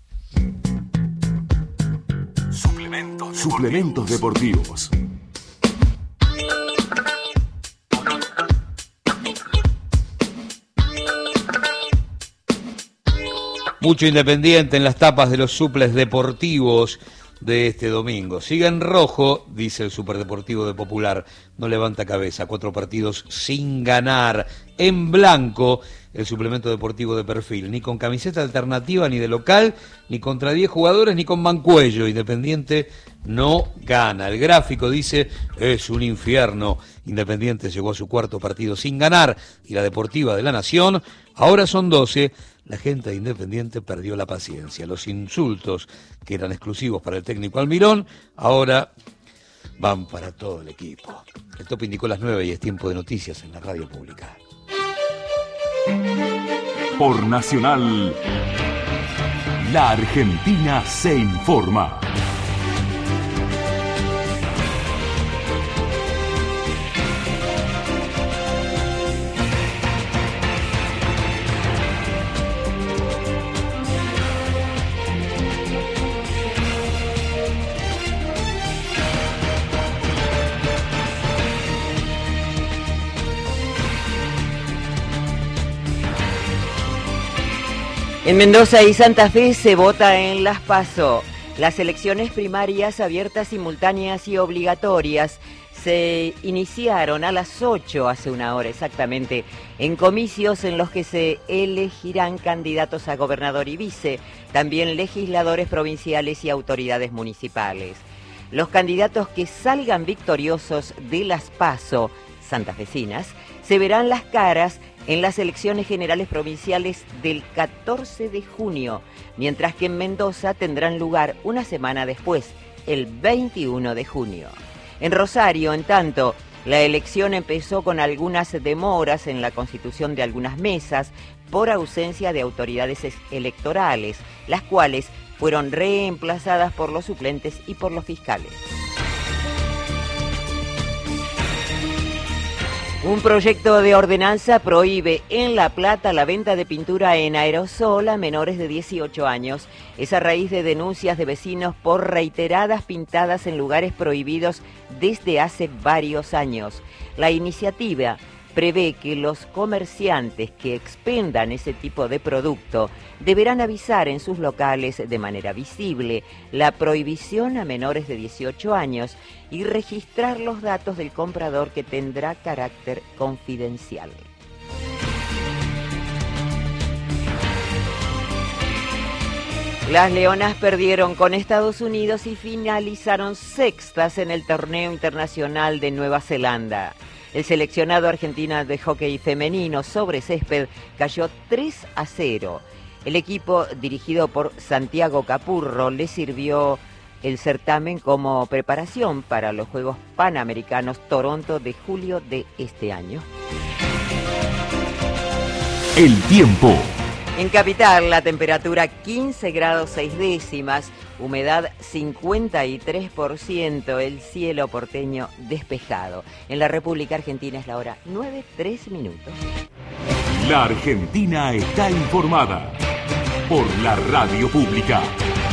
Suplementos deportivos.
Mucho Independiente en las tapas de los suples deportivos de este domingo. Sigue en rojo, dice el Superdeportivo de Popular, no levanta cabeza, 4 partidos sin ganar. En blanco, el suplemento deportivo de Perfil, ni con camiseta alternativa, ni de local, ni contra 10 jugadores, ni con mancuello. Independiente no gana. El gráfico dice, es un infierno. Independiente llegó a su 4º partido sin ganar, y la Deportiva de la Nación, ahora son 12. La gente de Independiente perdió la paciencia. Los insultos que eran exclusivos para el técnico Almirón, ahora van para todo el equipo. El Top indicó las 9 y es tiempo de noticias en la radio pública.
Por Nacional, la Argentina se informa.
En Mendoza y Santa Fe se vota en las PASO. Las elecciones primarias abiertas, simultáneas y obligatorias se iniciaron a las 8, hace una hora exactamente, en comicios en los que se elegirán candidatos a gobernador y vice, también legisladores provinciales y autoridades municipales. Los candidatos que salgan victoriosos de las PASO santafesinas se verán las caras en las elecciones generales provinciales del 14 de junio, mientras que en Mendoza tendrán lugar una semana después, el 21 de junio. En Rosario, en tanto, la elección empezó con algunas demoras en la constitución de algunas mesas por ausencia de autoridades electorales, las cuales fueron reemplazadas por los suplentes y por los fiscales. Un proyecto de ordenanza prohíbe en La Plata la venta de pintura en aerosol a menores de 18 años. Es a raíz de denuncias de vecinos por reiteradas pintadas en lugares prohibidos desde hace varios años. La iniciativa prevé que los comerciantes que expendan ese tipo de producto deberán avisar en sus locales de manera visible la prohibición a menores de 18 años y registrar los datos del comprador, que tendrá carácter confidencial. Las Leonas perdieron con Estados Unidos y finalizaron sextas en el torneo internacional de Nueva Zelanda. El seleccionado argentino de hockey femenino sobre césped cayó 3-0. El equipo, dirigido por Santiago Capurro, le sirvió el certamen como preparación para los Juegos Panamericanos Toronto de julio de este año.
El tiempo.
En Capital, la temperatura 15 grados 6 décimas, humedad 53%, el cielo porteño despejado. En la República Argentina es la hora 9:03.
La Argentina está informada por la radio pública.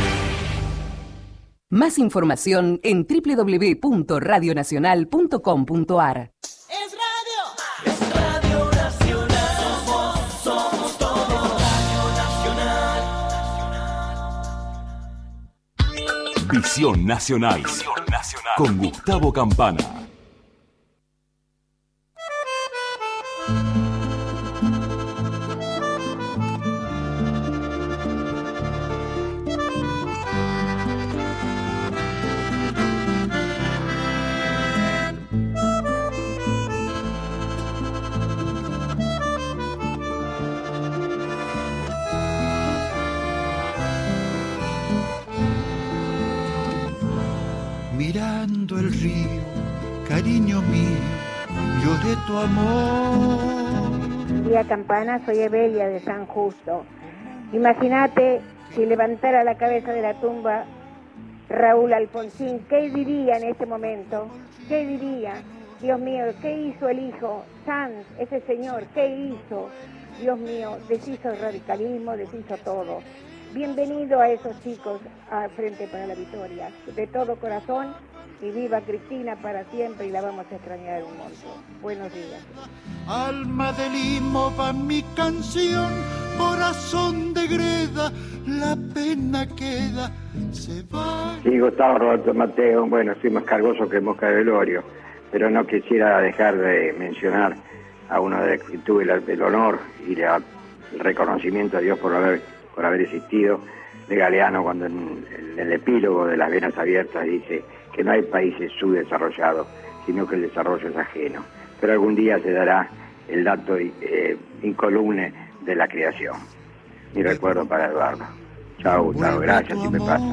Más información en www.radionacional.com.ar.
Visión Nacional. Con Gustavo Campana.
Mirando el río, cariño mío, lloré tu amor.
Buen día, Campana, soy Evelia de San Justo. Imagínate si levantara la cabeza de la tumba Raúl Alfonsín, ¿qué diría en ese momento? ¿Qué diría? Dios mío, ¿qué hizo el hijo? Sanz, ese señor, ¿qué hizo? Dios mío, deshizo el radicalismo, deshizo todo. Bienvenido a esos chicos al Frente para la Victoria, de todo corazón, y viva Cristina para siempre, y la vamos a extrañar un montón. Buenos días.
Alma de limo va mi canción, corazón de greda, la pena queda, se va.
Sí, Gustavo, Roberto Mateo, bueno, soy más cargoso que mosca de velorio, pero no quisiera dejar de mencionar a uno de que tuve el honor y el reconocimiento a Dios por haber existido, de Galeano, cuando en el epílogo de Las Venas Abiertas dice que no hay países subdesarrollados, sino que el desarrollo es ajeno. Pero algún día se dará el dato incolume de la creación. Mi recuerdo para Eduardo. Chao, Gustavo, gracias, si me pasa.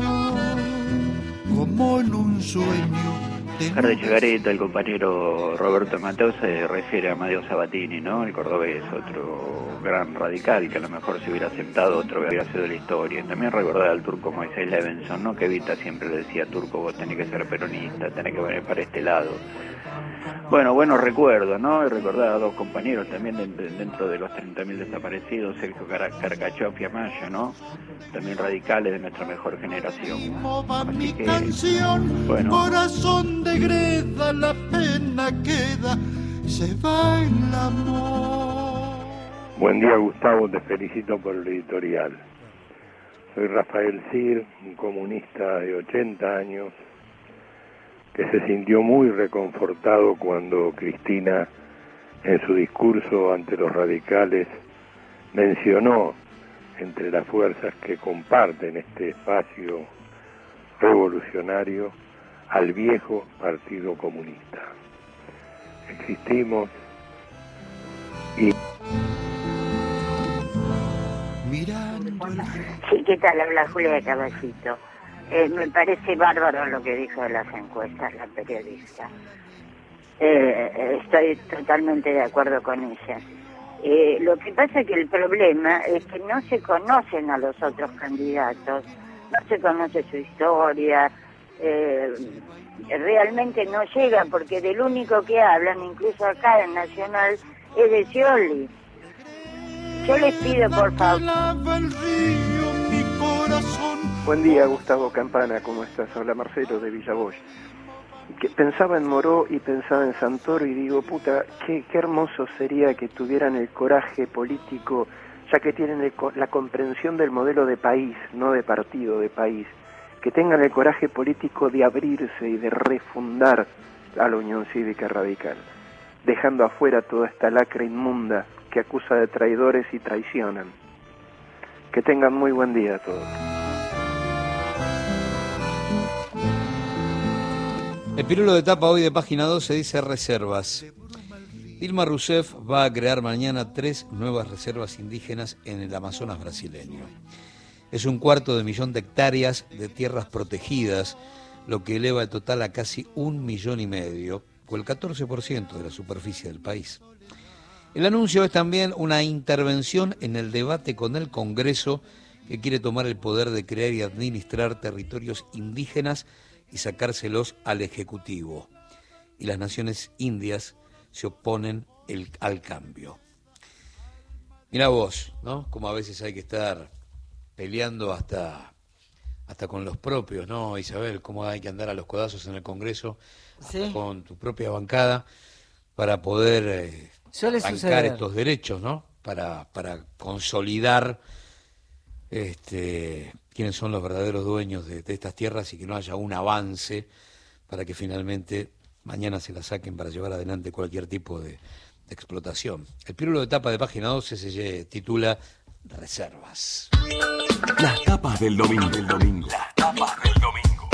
Como en un sueño.
Dejar de Chacareta, el compañero Roberto Mateo se refiere a Amadeo Sabatini, ¿no? El cordobés, otro gran radical que a lo mejor se hubiera aceptado, otro hubiera sido la historia. También recordar al turco Moisés Levenson, ¿no? Que Evita siempre le decía: Turco, vos tenés que ser peronista, tenés que venir para este lado. Bueno, buenos recuerdos, ¿no? Y recordar a dos compañeros también dentro de los 30.000 desaparecidos, Sergio Carcachoff y Amaya, ¿no? También radicales de nuestra mejor generación.
Así que, bueno. Corazón de greda, la pena queda, se va el amor.
Buen día, Gustavo, te felicito por el editorial. Soy Rafael Cir, un comunista de 80 años, que se sintió muy reconfortado cuando Cristina, en su discurso ante los radicales, mencionó entre las fuerzas que comparten este espacio revolucionario al viejo Partido Comunista. Existimos y...
Sí, ¿qué tal? Habla Julia de Caballito. Me parece bárbaro lo que dijo de las encuestas la periodista. Estoy totalmente de acuerdo con ella. Lo que pasa es que el problema es que no se conocen a los otros candidatos, no se conoce su historia, realmente no llega, porque del único que hablan, incluso acá en Nacional, es de Scioli. Yo les pido, por favor.
Buen día, Gustavo Campana, ¿cómo estás? Habla Marcelo de Villa Bosch. Que pensaba en Moró y pensaba en Santoro y digo, puta, qué hermoso sería que tuvieran el coraje político, ya que tienen la comprensión del modelo de país, no de partido, de país, que tengan el coraje político de abrirse y de refundar a la Unión Cívica Radical, dejando afuera toda esta lacra inmunda que acusa de traidores y traicionan. Que tengan muy buen día a todos.
El pirulo de tapa hoy de página 12 dice reservas. Dilma Rousseff va a crear mañana 3 nuevas reservas indígenas en el Amazonas brasileño. Es 250.000 de hectáreas de tierras protegidas, lo que eleva el total a casi 1,5 millones, o el 14% de la superficie del país. El anuncio es también una intervención en el debate con el Congreso, que quiere tomar el poder de crear y administrar territorios indígenas y sacárselos al Ejecutivo. Y las naciones indias se oponen al cambio. Mirá vos, ¿no? Como a veces hay que estar peleando hasta con los propios, ¿no, Isabel? Cómo hay que andar a los codazos en el Congreso, ¿sí?, con tu propia bancada, para poder bancar estos derechos, ¿no? Para consolidar quiénes son los verdaderos dueños de estas tierras y que no haya un avance para que finalmente mañana se las saquen para llevar adelante cualquier tipo de explotación. El pirulo de tapa de página 12 se titula Reservas.
Las tapas del domingo. Las tapas del domingo.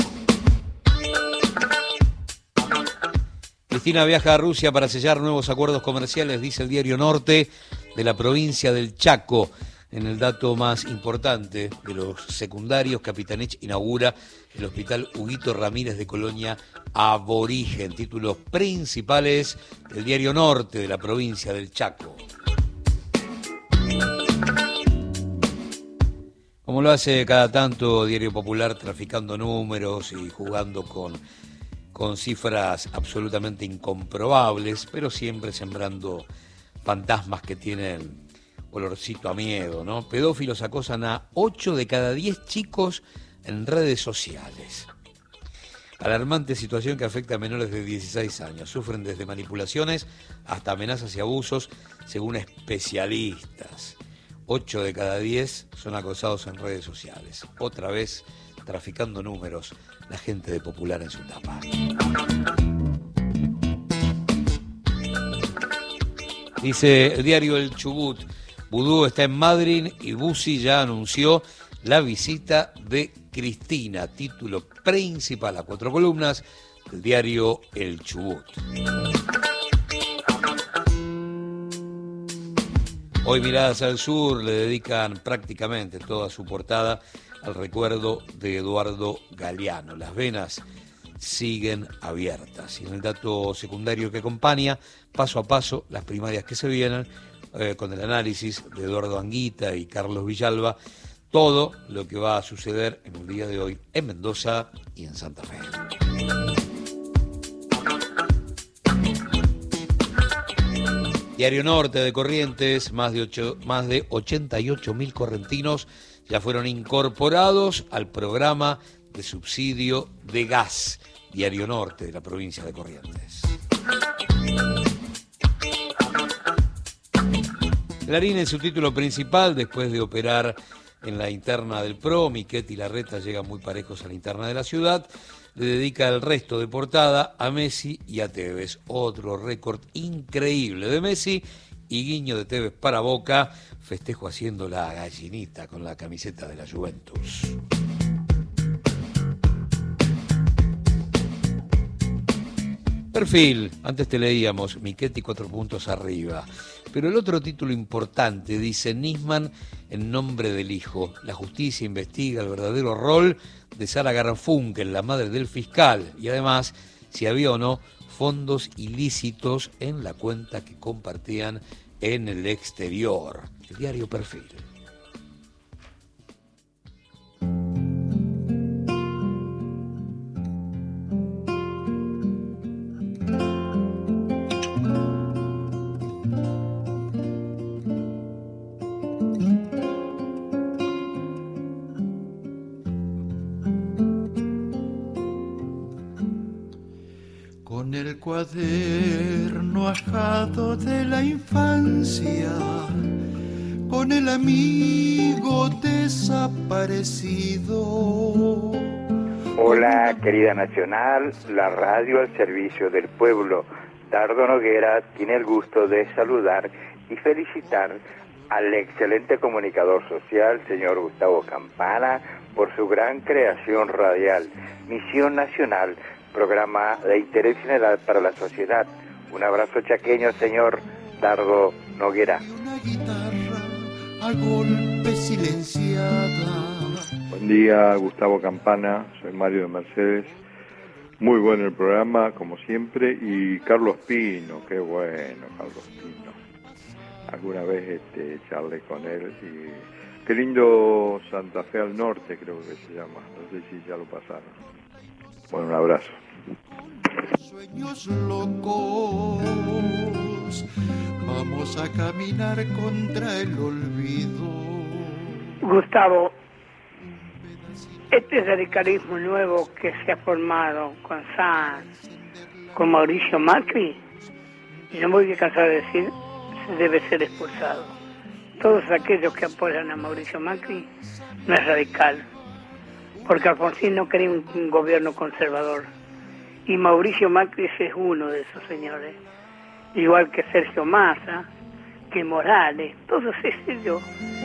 Cristina viaja a Rusia para sellar nuevos acuerdos comerciales, dice el diario Norte de la provincia del Chaco. En el dato más importante de los secundarios, Capitanich inaugura el Hospital Huguito Ramírez de Colonia Aborigen. Títulos principales del diario Norte de la provincia del Chaco. Como lo hace cada tanto Diario Popular, traficando números y jugando con cifras absolutamente incomprobables, pero siempre sembrando fantasmas que tienen olorcito a miedo, ¿no? Pedófilos acosan a 8 de cada 10 chicos en redes sociales. Alarmante situación que afecta a menores de 16 años. Sufren desde manipulaciones hasta amenazas y abusos, según especialistas. 8 de cada 10 son acosados en redes sociales. Otra vez, traficando números, la gente de Popular en su tapa. Dice el diario El Chubut, Vudú está en Madrid y Bussi ya anunció la visita de Cristina. Título principal a 4 columnas del diario El Chubut. Hoy Miradas al Sur le dedican prácticamente toda su portada al recuerdo de Eduardo Galeano. Las venas siguen abiertas. Y en el dato secundario que acompaña, paso a paso, las primarias que se vienen, con el análisis de Eduardo Anguita y Carlos Villalba, todo lo que va a suceder en el día de hoy en Mendoza y en Santa Fe. Diario Norte de Corrientes, más de 88.000 correntinos ya fueron incorporados al programa de subsidio de gas. Diario Norte de la provincia de Corrientes. Clarín, en su título principal, después de operar en la interna del PRO, Michetti y Larreta llegan muy parejos a la interna de la ciudad, le dedica el resto de portada a Messi y a Tevez. Otro récord increíble de Messi y guiño de Tevez para Boca, festejo haciendo la gallinita con la camiseta de la Juventus. Perfil, antes te leíamos, Michetti 4 puntos arriba. Pero el otro título importante dice Nisman en nombre del hijo. La justicia investiga el verdadero rol de Sara Garfunkel, la madre del fiscal, y además si había o no fondos ilícitos en la cuenta que compartían en el exterior. El diario Perfil.
Con el cuaderno ajado de la infancia, con el amigo desaparecido.
Hola, querida Nacional, la radio al servicio del pueblo. Dardo Noguera tiene el gusto de saludar y felicitar al excelente comunicador social, señor Gustavo Campana, por su gran creación radial, Misión Nacional, programa de interés general para la sociedad. Un abrazo chaqueño, señor Dardo Noguera.
Una guitarra a golpe silenciada.
Buen día, Gustavo Campana, soy Mario de Mercedes. Muy bueno el programa, como siempre, y Carlos Pino, qué bueno, Carlos Pino. Alguna vez charlé con él y qué lindo Santa Fe al Norte, creo que se llama. No sé si ya lo pasaron. Bueno, un abrazo.
Sueños locos, vamos a caminar contra el olvido.
Gustavo, este radicalismo nuevo que se ha formado con Sanz, con Mauricio Macri, y no me voy a cansar de decir, debe ser expulsado. Todos aquellos que apoyan a Mauricio Macri no es radical, porque Alfonsín no quería un gobierno conservador. Y Mauricio Macri es uno de esos señores, igual que Sergio Massa, que Morales, todos ellos.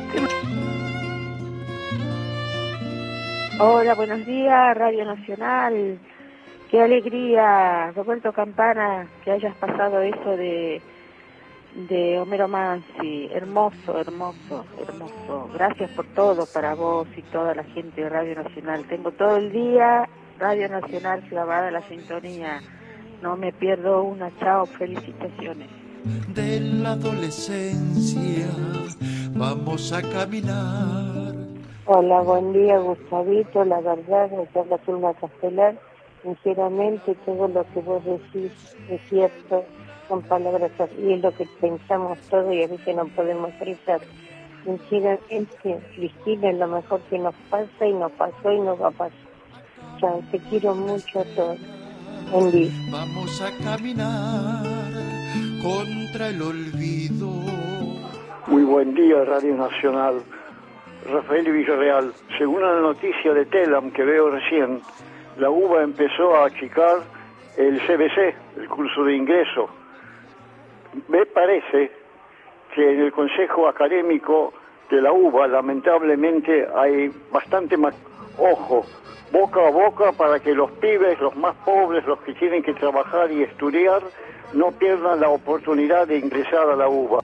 Hola, buenos días, Radio Nacional. Qué alegría, Roberto Campana, que hayas pasado eso de Homero Mansi. Hermoso, hermoso, hermoso. Gracias por todo para vos y toda la gente de Radio Nacional. Tengo todo el día Radio Nacional clavada a la sintonía. No me pierdo una. Chao, felicitaciones.
De la adolescencia vamos a caminar.
Hola, buen día, Gustavito. La verdad, me habla Zulma Castelar. Sinceramente, todo lo que vos decís es cierto, son palabras así, es lo que pensamos todos y a veces no podemos expresar. Sinceramente, Cristina es lo mejor que nos pasa y nos pasó y nos va a pasar. Chao, te quiero mucho a todos. Buen día.
Vamos a caminar contra el olvido.
Muy buen día, Radio Nacional. Rafael Villarreal. Según la noticia de Telam que veo recién, la UBA empezó a achicar el CBC, el curso de ingreso. Me parece que en el Consejo Académico de la UBA, lamentablemente, hay bastante más ojo, boca a boca, para que los pibes, los más pobres, los que tienen que trabajar y estudiar, no pierdan la oportunidad de ingresar a la UBA.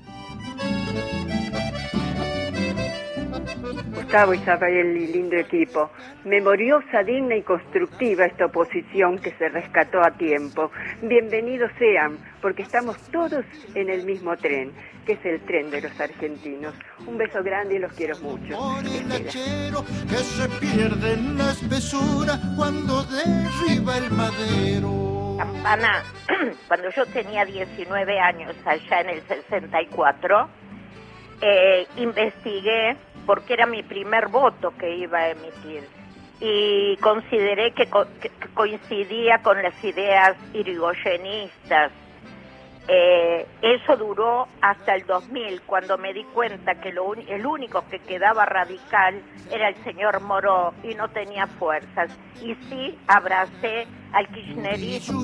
Gustavo, Isabel y lindo equipo. Memoriosa, digna y constructiva esta oposición que se rescató a tiempo. Bienvenidos sean, porque estamos todos en el mismo tren, que es el tren de los argentinos. Un beso grande y los quiero mucho.
Por el hachero que se pierde en la espesura cuando derriba el madero.
Campana, cuando yo tenía 19 años, allá en el 64, investigué porque era mi primer voto que iba a emitir y consideré que coincidía con las ideas irigoyenistas Eso duró hasta el 2000, cuando me di cuenta que el único que quedaba radical era el señor Moró y no tenía fuerzas. Y sí, abracé al kirchnerismo.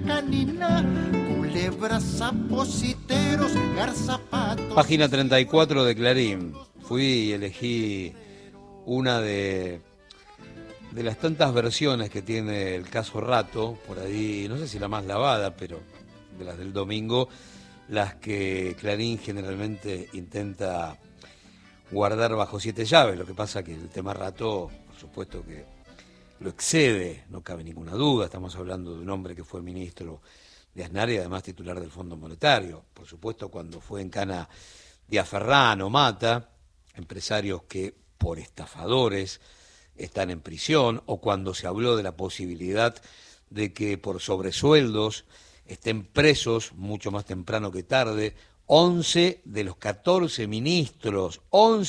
Página 34 de Clarín. Fui y elegí una de las tantas versiones que tiene el caso Rato, por ahí, no sé si la más lavada, pero de las del domingo, las que Clarín generalmente intenta guardar bajo 7 llaves. Lo que pasa que el tema Rato, por supuesto que lo excede, no cabe ninguna duda. Estamos hablando de un hombre que fue ministro de Aznar y además titular del Fondo Monetario. Por supuesto, cuando fue en cana Diaferrano, Mata, empresarios que por estafadores están en prisión, o cuando se habló de la posibilidad de que por sobresueldos estén presos mucho más temprano que tarde 11 de los 14 ministros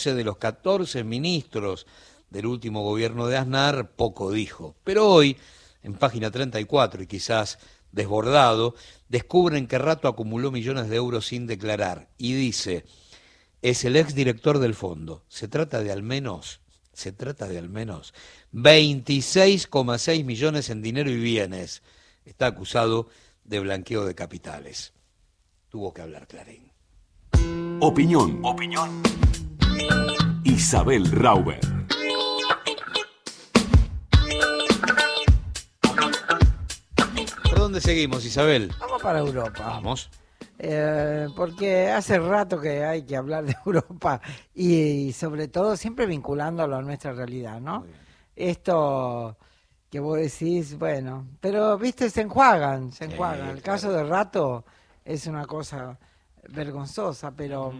del último gobierno de Aznar, poco dijo. Pero hoy, en página 34, y quizás desbordado, descubren que Rato acumuló millones de euros sin declarar. Y dice, es el exdirector del fondo. Se trata de al menos 26,6 millones en dinero y bienes. Está acusado de blanqueo de capitales. Tuvo que hablar Clarín.
Opinión. Isabel Rauber.
¿Por dónde seguimos, Isabel?
Vamos para Europa.
Vamos.
Porque hace rato que hay que hablar de Europa y sobre todo siempre vinculándolo a nuestra realidad, ¿no? Esto que vos decís, bueno, pero viste, se enjuagan. El caso de Rato es una cosa vergonzosa, pero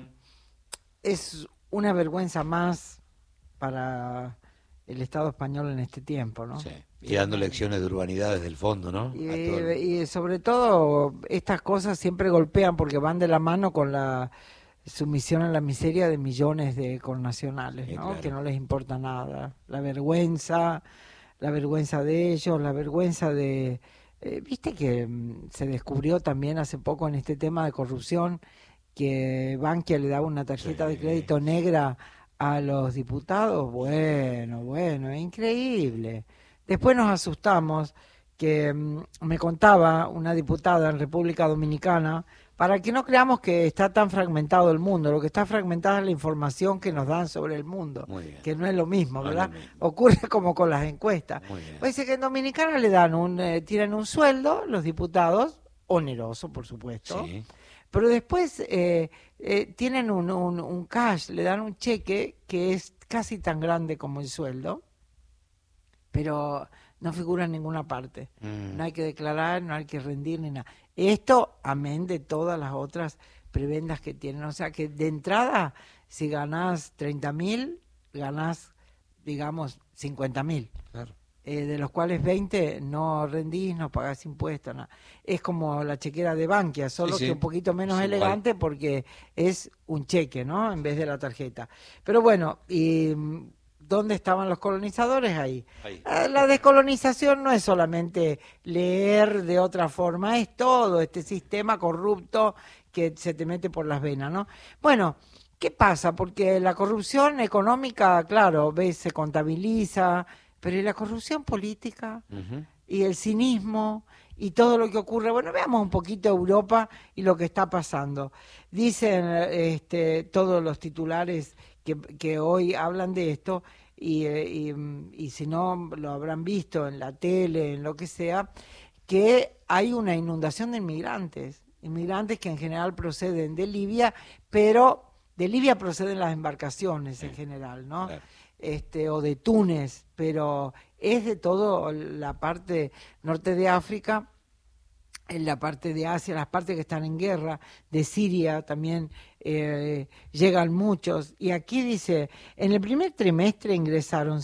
es una vergüenza más para el Estado español en este tiempo, ¿no?
Sí. Y dando lecciones de urbanidad desde el fondo, ¿no?
Y sobre todo estas cosas siempre golpean porque van de la mano con la sumisión a la miseria de millones de connacionales, ¿no? Claro. Que no les importa nada. La vergüenza de ellos, la vergüenza de... Viste que se descubrió también hace poco en este tema de corrupción que Bankia le daba una tarjeta de crédito negra a los diputados. Bueno, increíble. Después nos asustamos que me contaba una diputada en República Dominicana, para que no creamos que está tan fragmentado el mundo, lo que está fragmentada es la información que nos dan sobre el mundo, que no es lo mismo, ¿verdad? Ocurre como con las encuestas. Pues dice que en Dominicana le dan tiran un sueldo, los diputados, oneroso por supuesto, sí. Pero después tienen un cash, le dan un cheque que es casi tan grande como el sueldo, pero no figura en ninguna parte. No hay que declarar, no hay que rendir ni nada. Esto, amén de todas las otras prebendas que tienen. O sea que de entrada, si ganás 30.000, ganás, digamos, 50.000. Claro. De los cuales 20 no rendís, no pagás impuestos, nada. Es como la chequera de Bankia, solo que un poquito menos elegante porque es un cheque, ¿no? En vez de la tarjeta. Pero bueno, y... ¿dónde estaban los colonizadores? Ahí. La descolonización no es solamente leer de otra forma, es todo este sistema corrupto que se te mete por las venas, ¿no? Bueno, ¿qué pasa? Porque la corrupción económica, claro, ves, se contabiliza, pero ¿y la corrupción política? Y el cinismo y todo lo que ocurre. Bueno, veamos un poquito Europa y lo que está pasando. Dicen todos los titulares que hoy hablan de esto, y si no lo habrán visto en la tele, en lo que sea, que hay una inundación de inmigrantes que en general proceden de Libia, pero de Libia proceden las embarcaciones en general, ¿no? Claro. O de Túnez, pero es de todo la parte norte de África, en la parte de Asia, las partes que están en guerra, de Siria también llegan muchos. Y aquí dice, en el primer trimestre ingresaron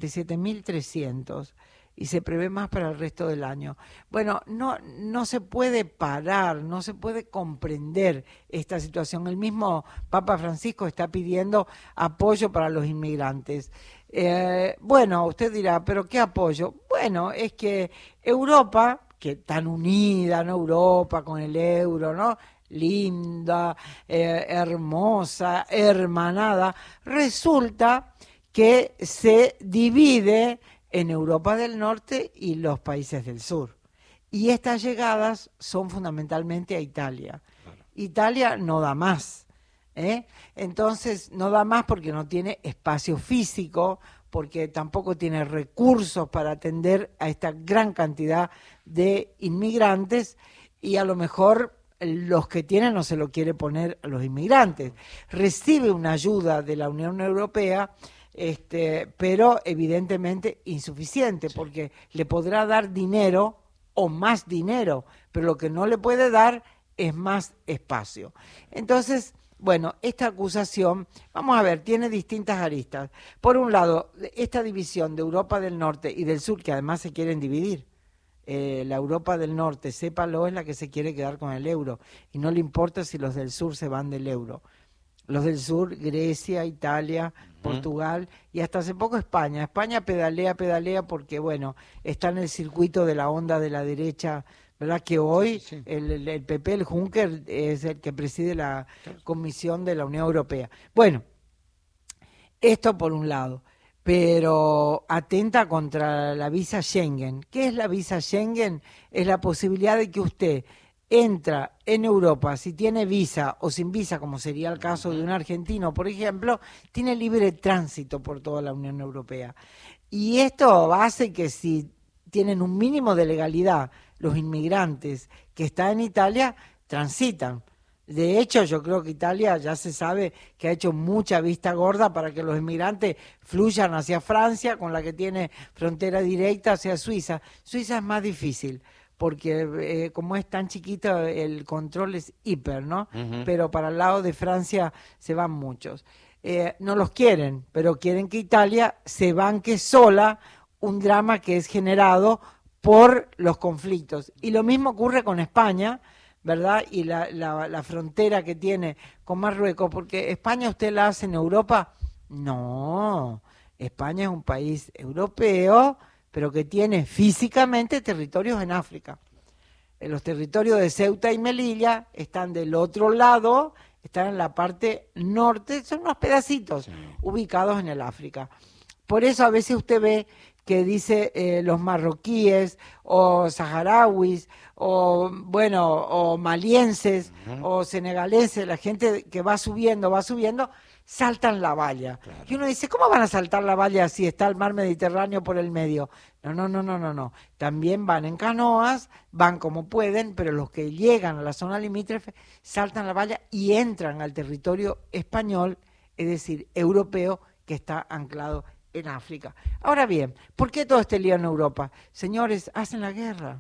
57.300 y se prevé más para el resto del año. Bueno, no se puede parar, no se puede comprender esta situación. El mismo Papa Francisco está pidiendo apoyo para los inmigrantes. Bueno, usted dirá, ¿pero qué apoyo? Bueno, es que Europa, que tan unida, ¿no? Europa con el euro, ¿no? linda, hermosa, hermanada, resulta que se divide en Europa del Norte y los países del sur. Y estas llegadas son fundamentalmente a Italia. Italia no da más, entonces no da más porque no tiene espacio físico, porque tampoco tiene recursos para atender a esta gran cantidad de inmigrantes, y a lo mejor los que tienen no se lo quiere poner a los inmigrantes. Recibe una ayuda de la Unión Europea, pero evidentemente insuficiente, porque le podrá dar dinero o más dinero, pero lo que no le puede dar es más espacio. Entonces, bueno, esta acusación, vamos a ver, tiene distintas aristas. Por un lado, esta división de Europa del Norte y del Sur, que además se quieren dividir. La Europa del Norte, sépalo, es la que se quiere quedar con el euro, y no le importa si los del Sur se van del euro. Los del Sur, Grecia, Italia, Portugal y hasta hace poco España. España pedalea porque, bueno, está en el circuito de la onda de la derecha, ¿verdad? Que hoy el PP, el Juncker, es el que preside la Comisión de la Unión Europea. Bueno, esto por un lado, pero atenta contra la visa Schengen. ¿Qué es la visa Schengen? Es la posibilidad de que usted entra en Europa, si tiene visa o sin visa, como sería el caso de un argentino, por ejemplo, tiene libre tránsito por toda la Unión Europea. Y esto hace que si tienen un mínimo de legalidad, los inmigrantes que están en Italia transitan. De hecho, yo creo que Italia ya se sabe que ha hecho mucha vista gorda para que los inmigrantes fluyan hacia Francia, con la que tiene frontera directa hacia Suiza. Suiza es más difícil, porque como es tan chiquito el control es hiper, ¿no? Pero para el lado de Francia se van muchos. No los quieren, pero quieren que Italia se banque sola un drama que es generado por los conflictos. Y lo mismo ocurre con España, ¿verdad? Y la frontera que tiene con Marruecos, porque España usted la hace en Europa. No, España es un país europeo, pero que tiene físicamente territorios en África. Los territorios de Ceuta y Melilla están del otro lado, están en la parte norte, son unos pedacitos ubicados en el África. Por eso a veces usted ve que dice los marroquíes o saharauis o bueno o malienses o senegaleses, la gente que va subiendo, saltan la valla. Claro. Y uno dice, ¿cómo van a saltar la valla si está el mar Mediterráneo por el medio? No. También van en canoas, van como pueden, pero los que llegan a la zona limítrofe saltan la valla y entran al territorio español, es decir, europeo, que está anclado en África. Ahora bien, ¿por qué todo este lío en Europa? Señores, hacen la guerra.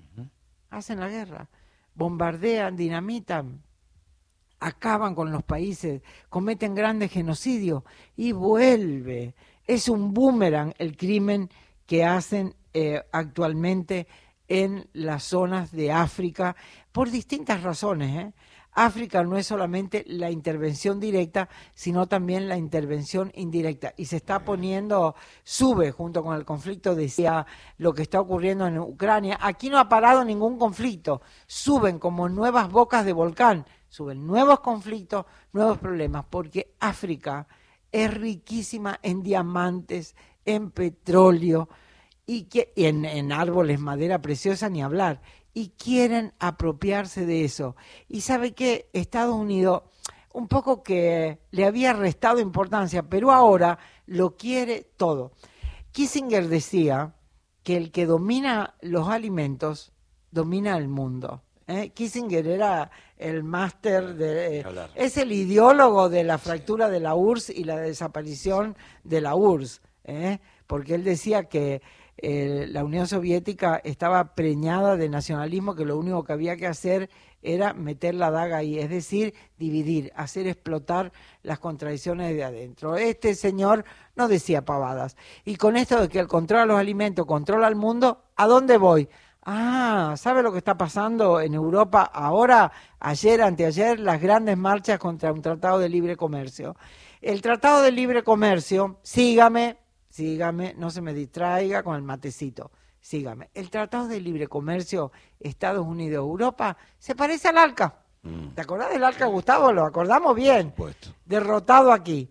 Bombardean, dinamitan, acaban con los países, cometen grandes genocidios y vuelve. Es un boomerang el crimen que hacen actualmente en las zonas de África por distintas razones. África no es solamente la intervención directa, sino también la intervención indirecta. Y se está poniendo, sube junto con el conflicto de Siria, lo que está ocurriendo en Ucrania. Aquí no ha parado ningún conflicto. Suben como nuevas bocas de volcán. Suben nuevos conflictos, nuevos problemas, porque África es riquísima en diamantes, en petróleo y en árboles, madera preciosa, ni hablar. Y quieren apropiarse de eso. Y sabe que Estados Unidos, un poco que le había restado importancia, pero ahora lo quiere todo. Kissinger decía que el que domina los alimentos, domina el mundo. Kissinger era el máster es el ideólogo de la fractura de la URSS y la desaparición de la URSS, porque él decía que la Unión Soviética estaba preñada de nacionalismo, que lo único que había que hacer era meter la daga ahí, es decir, dividir, hacer explotar las contradicciones de adentro. Este señor no decía pavadas. Y con esto de que él controla los alimentos, controla el mundo, ¿a dónde voy? ¿Sabe lo que está pasando en Europa ahora? Ayer, anteayer, las grandes marchas contra un tratado de libre comercio. El tratado de libre comercio, sígame, no se me distraiga con el matecito, sígame. El tratado de libre comercio Estados Unidos-Europa se parece al ALCA. ¿Te acordás del ALCA, Gustavo? Lo acordamos bien. Derrotado aquí.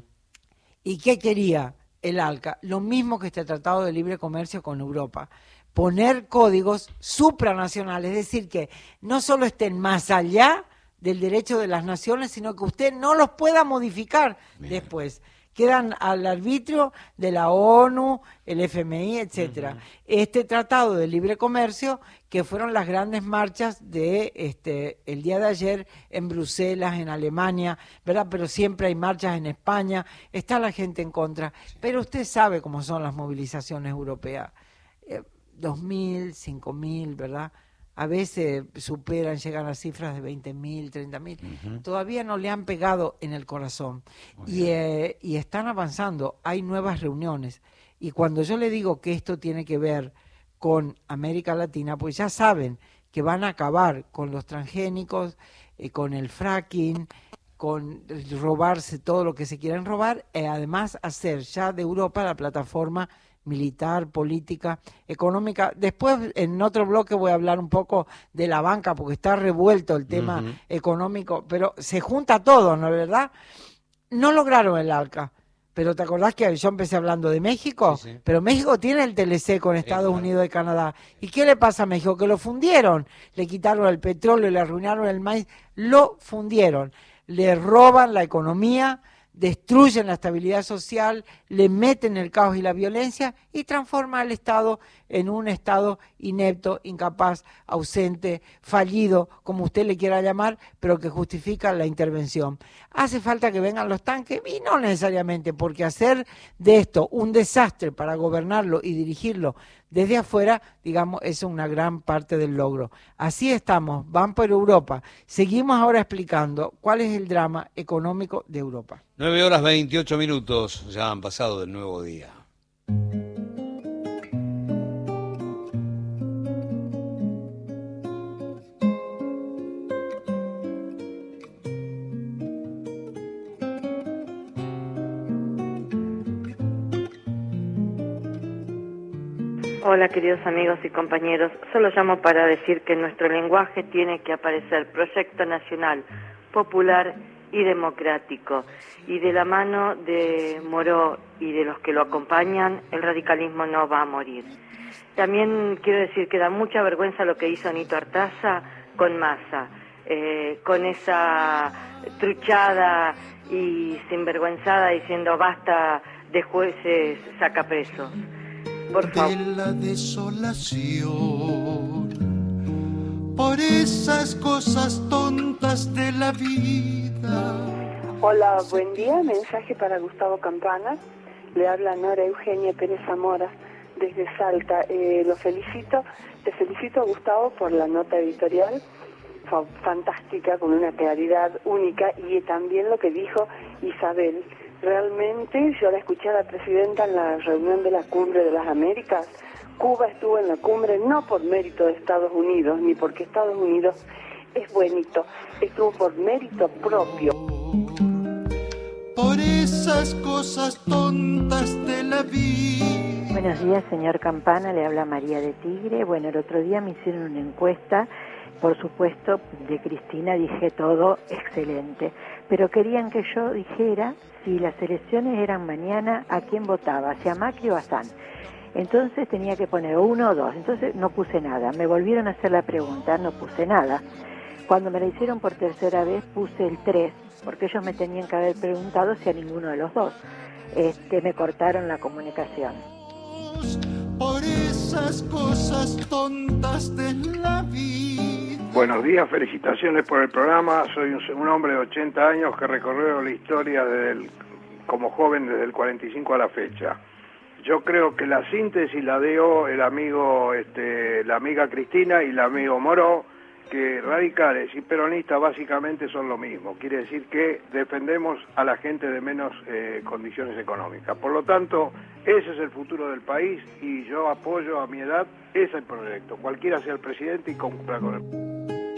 ¿Y qué quería el ALCA? Lo mismo que este Tratado de Libre Comercio con Europa. Poner códigos supranacionales, es decir, que no solo estén más allá del derecho de las naciones, sino que usted no los pueda modificar después. Quedan al arbitrio de la ONU, el FMI, etcétera. Este Tratado de Libre Comercio, que fueron las grandes marchas de el día de ayer en Bruselas, en Alemania, ¿verdad? Pero siempre hay marchas en España, está la gente en contra. Pero usted sabe cómo son las movilizaciones europeas. 2.000, 5.000, ¿verdad? A veces superan, llegan a cifras de 20.000, 30.000. Todavía no le han pegado en el corazón. Y están avanzando. Hay nuevas reuniones. Y cuando yo le digo que esto tiene que ver con América Latina, pues ya saben que van a acabar con los transgénicos, con el fracking, con robarse todo lo que se quieren robar, y además hacer ya de Europa la plataforma militar, política, económica. Después, en otro bloque, voy a hablar un poco de la banca, porque está revuelto el tema económico, pero se junta todo, ¿no es verdad? No lograron el ALCA, pero ¿te acordás que yo empecé hablando de México? Sí. Pero México tiene el TLC con Estados Unidos y Canadá. ¿Y qué le pasa a México? Que lo fundieron, le quitaron el petróleo, le arruinaron el maíz, lo fundieron, le roban la economía, destruyen la estabilidad social, le meten el caos y la violencia y transforman al Estado en un Estado inepto, incapaz, ausente, fallido, como usted le quiera llamar, pero que justifica la intervención. Hace falta que vengan los tanques y no necesariamente, porque hacer de esto un desastre para gobernarlo y dirigirlo desde afuera, digamos, es una gran parte del logro. Así estamos, van por Europa. Seguimos ahora explicando cuál es el drama económico de Europa.
9:28, ya han pasado del nuevo día.
Hola queridos amigos y compañeros, solo llamo para decir que en nuestro lenguaje tiene que aparecer proyecto nacional, popular y democrático, y de la mano de Moró y de los que lo acompañan, el radicalismo no va a morir. También quiero decir que da mucha vergüenza lo que hizo Nito Artaza con Massa, con esa truchada y sinvergüenzada diciendo basta de jueces sacapresos. Por favor.
De la desolación, por esas cosas tontas de la vida.
Hola, buen día, mensaje para Gustavo Campana. Le habla Nora Eugenia Pérez Zamora desde Salta. Lo felicito, te felicito Gustavo por la nota editorial, fantástica, con una claridad única, y también lo que dijo Isabel. Realmente yo la escuché a la presidenta en la reunión de la Cumbre de las Américas. Cuba estuvo en la cumbre no por mérito de Estados Unidos, ni porque Estados Unidos es buenito, estuvo por mérito propio.
Por esas cosas tontas de la vida.
Buenos días, señor Campana, le habla María de Tigre. Bueno, el otro día me hicieron una encuesta, por supuesto, de Cristina dije todo excelente, pero querían que yo dijera si las elecciones eran mañana, ¿a quién votaba? ¿Si a Macri o a Sanz? Entonces tenía que poner 1 o 2, entonces no puse nada. Me volvieron a hacer la pregunta, no puse nada. Cuando me la hicieron por tercera vez puse el 3, porque ellos me tenían que haber preguntado si a ninguno de los dos. Me cortaron la comunicación.
Por esas cosas tontas de la vida.
Buenos días, felicitaciones por el programa. Soy un hombre de 80 años que recorrió la historia como joven desde el 45 a la fecha. Yo creo que la síntesis la dio el amigo, la amiga Cristina y el amigo Moró, que radicales y peronistas básicamente son lo mismo. Quiere decir que defendemos a la gente de menos condiciones económicas. Por lo tanto, ese es el futuro del país y yo apoyo a mi edad ese proyecto. Cualquiera sea el presidente y cumpla con él.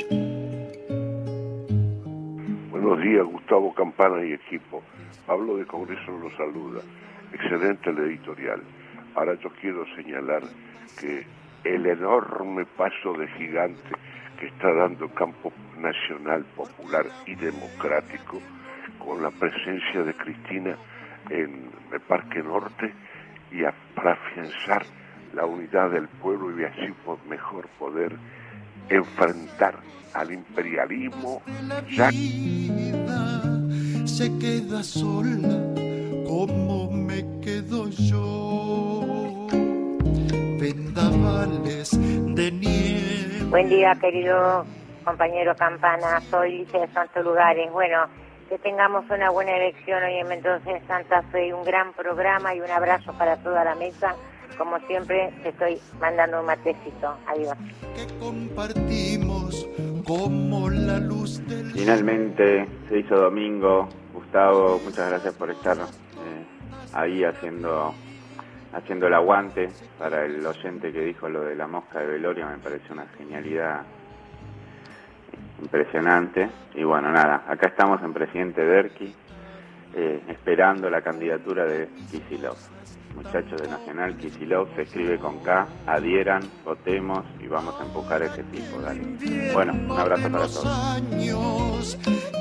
Buenos días, Gustavo Campana y equipo. Pablo de Congreso los saluda. Excelente el editorial. Ahora yo quiero señalar que el enorme paso de gigante que está dando Campo Nacional, Popular y Democrático con la presencia de Cristina en el Parque Norte y para afianzar la unidad del pueblo y así por mejor poder enfrentar al imperialismo.
La vida se queda sola como me quedo yo. Vendavales de nieve.
Buen día, querido compañero Campana. Soy Licia de Santos Lugares. Bueno, que tengamos una buena elección hoy en Mendoza, en Santa Fe. Un gran programa y un abrazo para toda la mesa. Como siempre, te estoy mandando un matecito. Adiós.
Que compartimos como la luz del...
Finalmente se hizo domingo. Gustavo, muchas gracias por estar ahí haciendo el aguante. Para el oyente que dijo lo de la mosca de velorio, me parece una genialidad impresionante. Y bueno, nada, acá estamos en Presidente Derqui, esperando la candidatura de Kicillof. Muchachos de Nacional, Kicillof se escribe con K, adhieran, votemos y vamos a empujar a ese tipo, dale. Bueno, un abrazo para todos.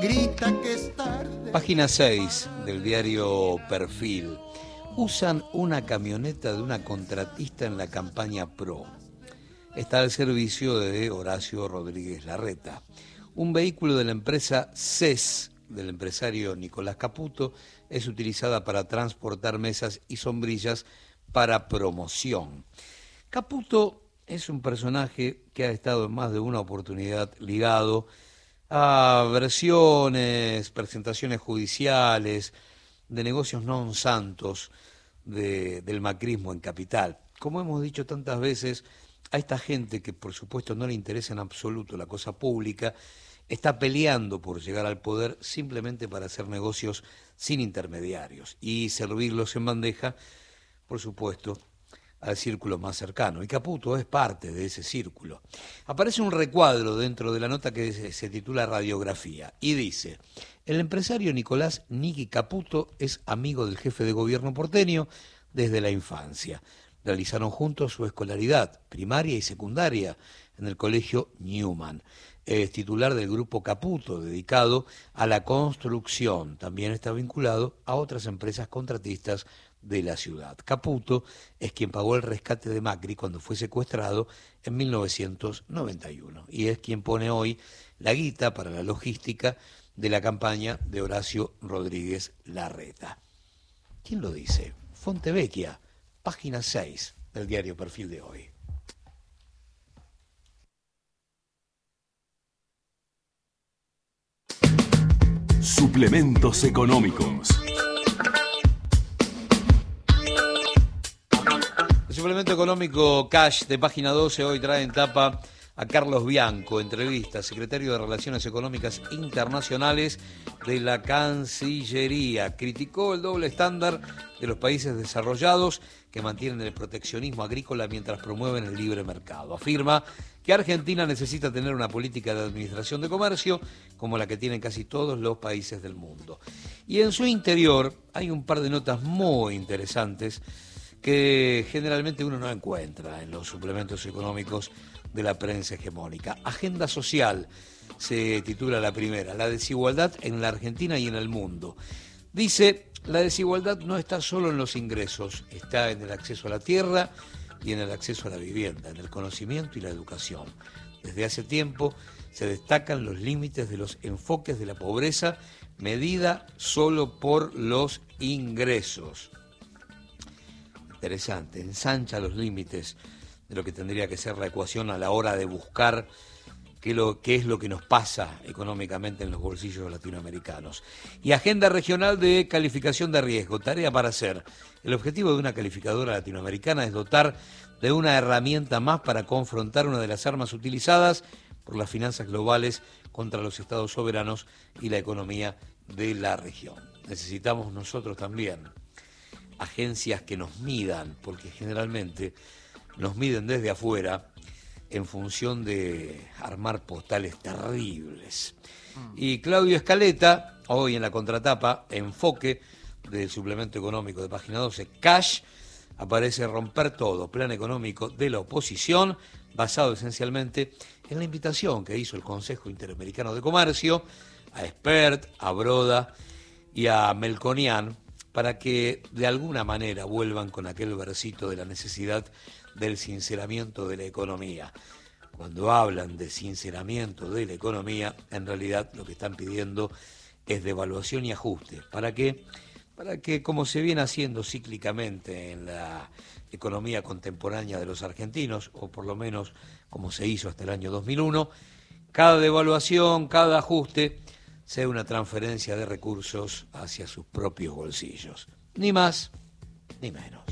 Página 6 del diario Perfil. Usan una camioneta de una contratista en la campaña PRO. Está al servicio de Horacio Rodríguez Larreta. Un vehículo de la empresa CES, del empresario Nicolás Caputo, es utilizada para transportar mesas y sombrillas para promoción. Caputo es un personaje que ha estado en más de una oportunidad ligado a versiones, presentaciones judiciales, de negocios non santos del macrismo en Capital. Como hemos dicho tantas veces, a esta gente que por supuesto no le interesa en absoluto la cosa pública, está peleando por llegar al poder simplemente para hacer negocios sin intermediarios y servirlos en bandeja, por supuesto, al círculo más cercano. Y Caputo es parte de ese círculo. Aparece un recuadro dentro de la nota que se titula Radiografía y dice: el empresario Nicolás Niki Caputo es amigo del jefe de gobierno porteño desde la infancia. Realizaron juntos su escolaridad primaria y secundaria en el colegio Newman. Es titular del grupo Caputo, dedicado a la construcción. También está vinculado a otras empresas contratistas de la ciudad. Caputo es quien pagó el rescate de Macri cuando fue secuestrado en 1991 y es quien pone hoy la guita para la logística de la campaña de Horacio Rodríguez Larreta. ¿Quién lo dice? Fontevecchia, página 6 del diario Perfil de hoy.
Suplementos económicos.
El suplemento económico Cash de página 12 hoy trae en tapa a Carlos Bianco, entrevista, secretario de Relaciones Económicas Internacionales de la Cancillería. Criticó el doble estándar de los países desarrollados que mantienen el proteccionismo agrícola mientras promueven el libre mercado. Afirma que Argentina necesita tener una política de administración de comercio como la que tienen casi todos los países del mundo. Y en su interior hay un par de notas muy interesantes que generalmente uno no encuentra en los suplementos económicos de la prensa hegemónica. Agenda social se titula la primera, la desigualdad en la Argentina y en el mundo. Dice, la desigualdad no está solo en los ingresos, está en el acceso a la tierra y en el acceso a la vivienda, en el conocimiento y la educación. Desde hace tiempo se destacan los límites de los enfoques de la pobreza medida solo por los ingresos. Interesante, ensancha los límites de lo que tendría que ser la ecuación a la hora de buscar qué es lo que nos pasa económicamente en los bolsillos latinoamericanos. Y agenda regional de calificación de riesgo, tarea para hacer. El objetivo de una calificadora latinoamericana es dotar de una herramienta más para confrontar una de las armas utilizadas por las finanzas globales contra los estados soberanos y la economía de la región. Necesitamos nosotros también agencias que nos midan, porque generalmente nos miden desde afuera en función de armar postales terribles. Y Claudio Escaleta, hoy en la contratapa, enfoque del suplemento económico de página 12, Cash, aparece Romper Todo, plan económico de la oposición, basado esencialmente en la invitación que hizo el Consejo Interamericano de Comercio a Espert, a Broda y a Melconian para que de alguna manera vuelvan con aquel versito de la necesidad del sinceramiento de la economía. Cuando hablan de sinceramiento de la economía, en realidad lo que están pidiendo es devaluación y ajuste. ¿Para qué? Para que, como se viene haciendo cíclicamente en la economía contemporánea de los argentinos, o por lo menos como se hizo hasta el año 2001, cada devaluación, cada ajuste, sea una transferencia de recursos hacia sus propios bolsillos. Ni más, ni menos.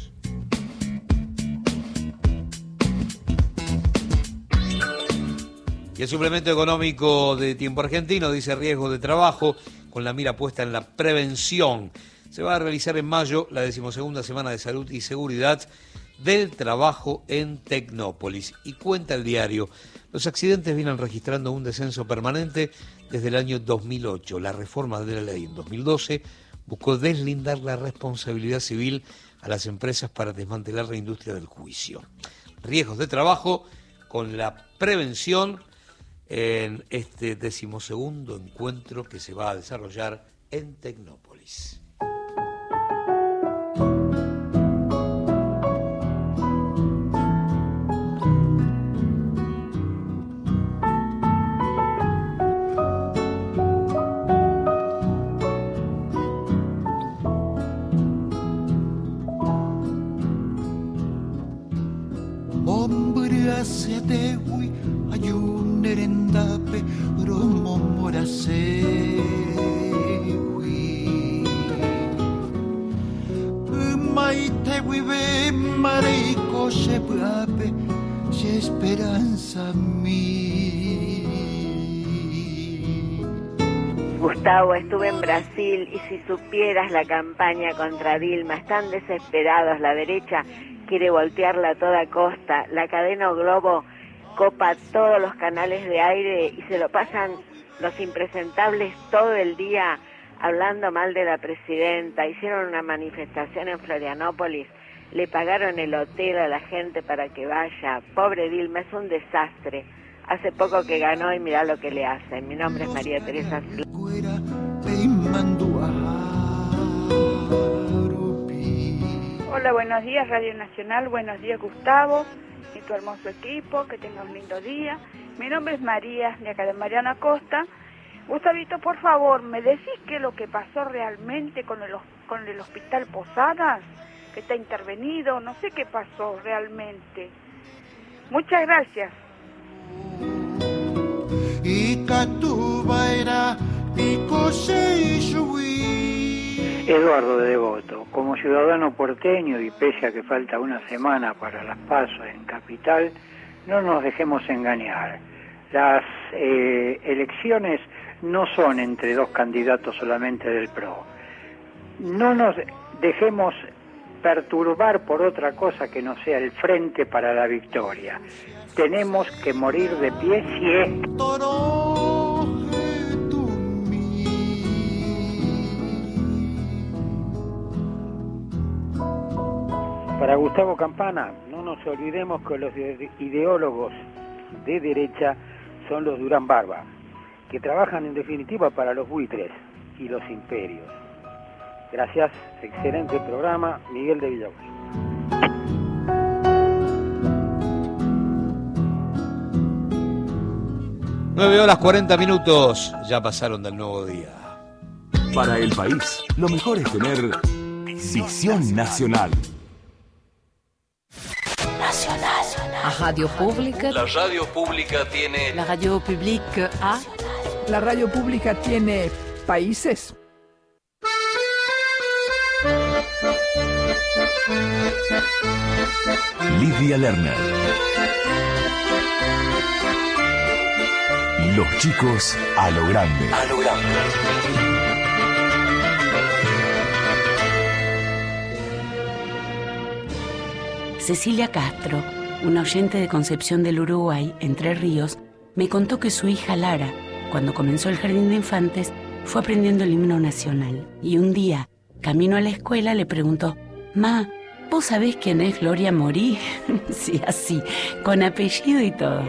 Y el suplemento económico de Tiempo Argentino dice riesgo de trabajo con la mira puesta en la prevención. Se va a realizar en mayo la 12ª Semana de Salud y Seguridad del Trabajo en Tecnópolis. Y cuenta el diario, los accidentes vienen registrando un descenso permanente desde el año 2008. La reforma de la ley en 2012 buscó deslindar la responsabilidad civil a las empresas para desmantelar la industria del juicio. Riesgos de trabajo con la prevención en este 12º encuentro que se va a desarrollar en Tecnópolis.
Hombre hace de hui ayunerendape romomora se hui maite vive mareiko shepape she esperanza mi.
Gustavo, estuve en Brasil y si supieras la campaña contra Dilma, están desesperados, la derecha quiere voltearla a toda costa, la cadena Globo copa todos los canales de aire y se lo pasan los impresentables todo el día hablando mal de la presidenta. Hicieron una manifestación en Florianópolis, le pagaron el hotel a la gente para que vaya. Pobre Dilma, es un desastre. Hace poco que ganó y mirá lo que le hacen. Mi nombre es María Teresa.
Hola, buenos días Radio Nacional, buenos días Gustavo y tu hermoso equipo, que tengas un lindo día. Mi nombre es María, de acá de Mariana Costa. Gustavito, por favor, ¿me decís qué es lo que pasó realmente con el hospital Posadas? Que está intervenido, no sé qué pasó realmente. Muchas gracias.
Eduardo de Devoto, como ciudadano porteño y pese a que falta una semana para las PASO en Capital, no nos dejemos engañar. Las elecciones no son entre dos candidatos solamente del PRO. No nos dejemos perturbar por otra cosa que no sea el Frente para la Victoria. Tenemos que morir de pie si es...
Para Gustavo Campana, no nos olvidemos que los ideólogos de derecha son los Durán Barba, que trabajan en definitiva para los buitres y los imperios. Gracias, excelente programa, Miguel de Villagüez.
Nueve horas 40 minutos, ya pasaron del nuevo día.
Para el país, lo mejor es tener Visión Nacional.
La radio pública.
La radio pública tiene...
La radio pública a...
La radio pública tiene países.
Lidia Lerner. Los chicos a lo grande.
A lo grande.
Cecilia Castro, una oyente de Concepción del Uruguay, Entre Ríos, me contó que su hija Lara, cuando comenzó el jardín de infantes, fue aprendiendo el himno nacional. Y un día, camino a la escuela, le preguntó: «Ma, ¿Vos sabés quién es Gloria Morí? Sí, así, con apellido y todo.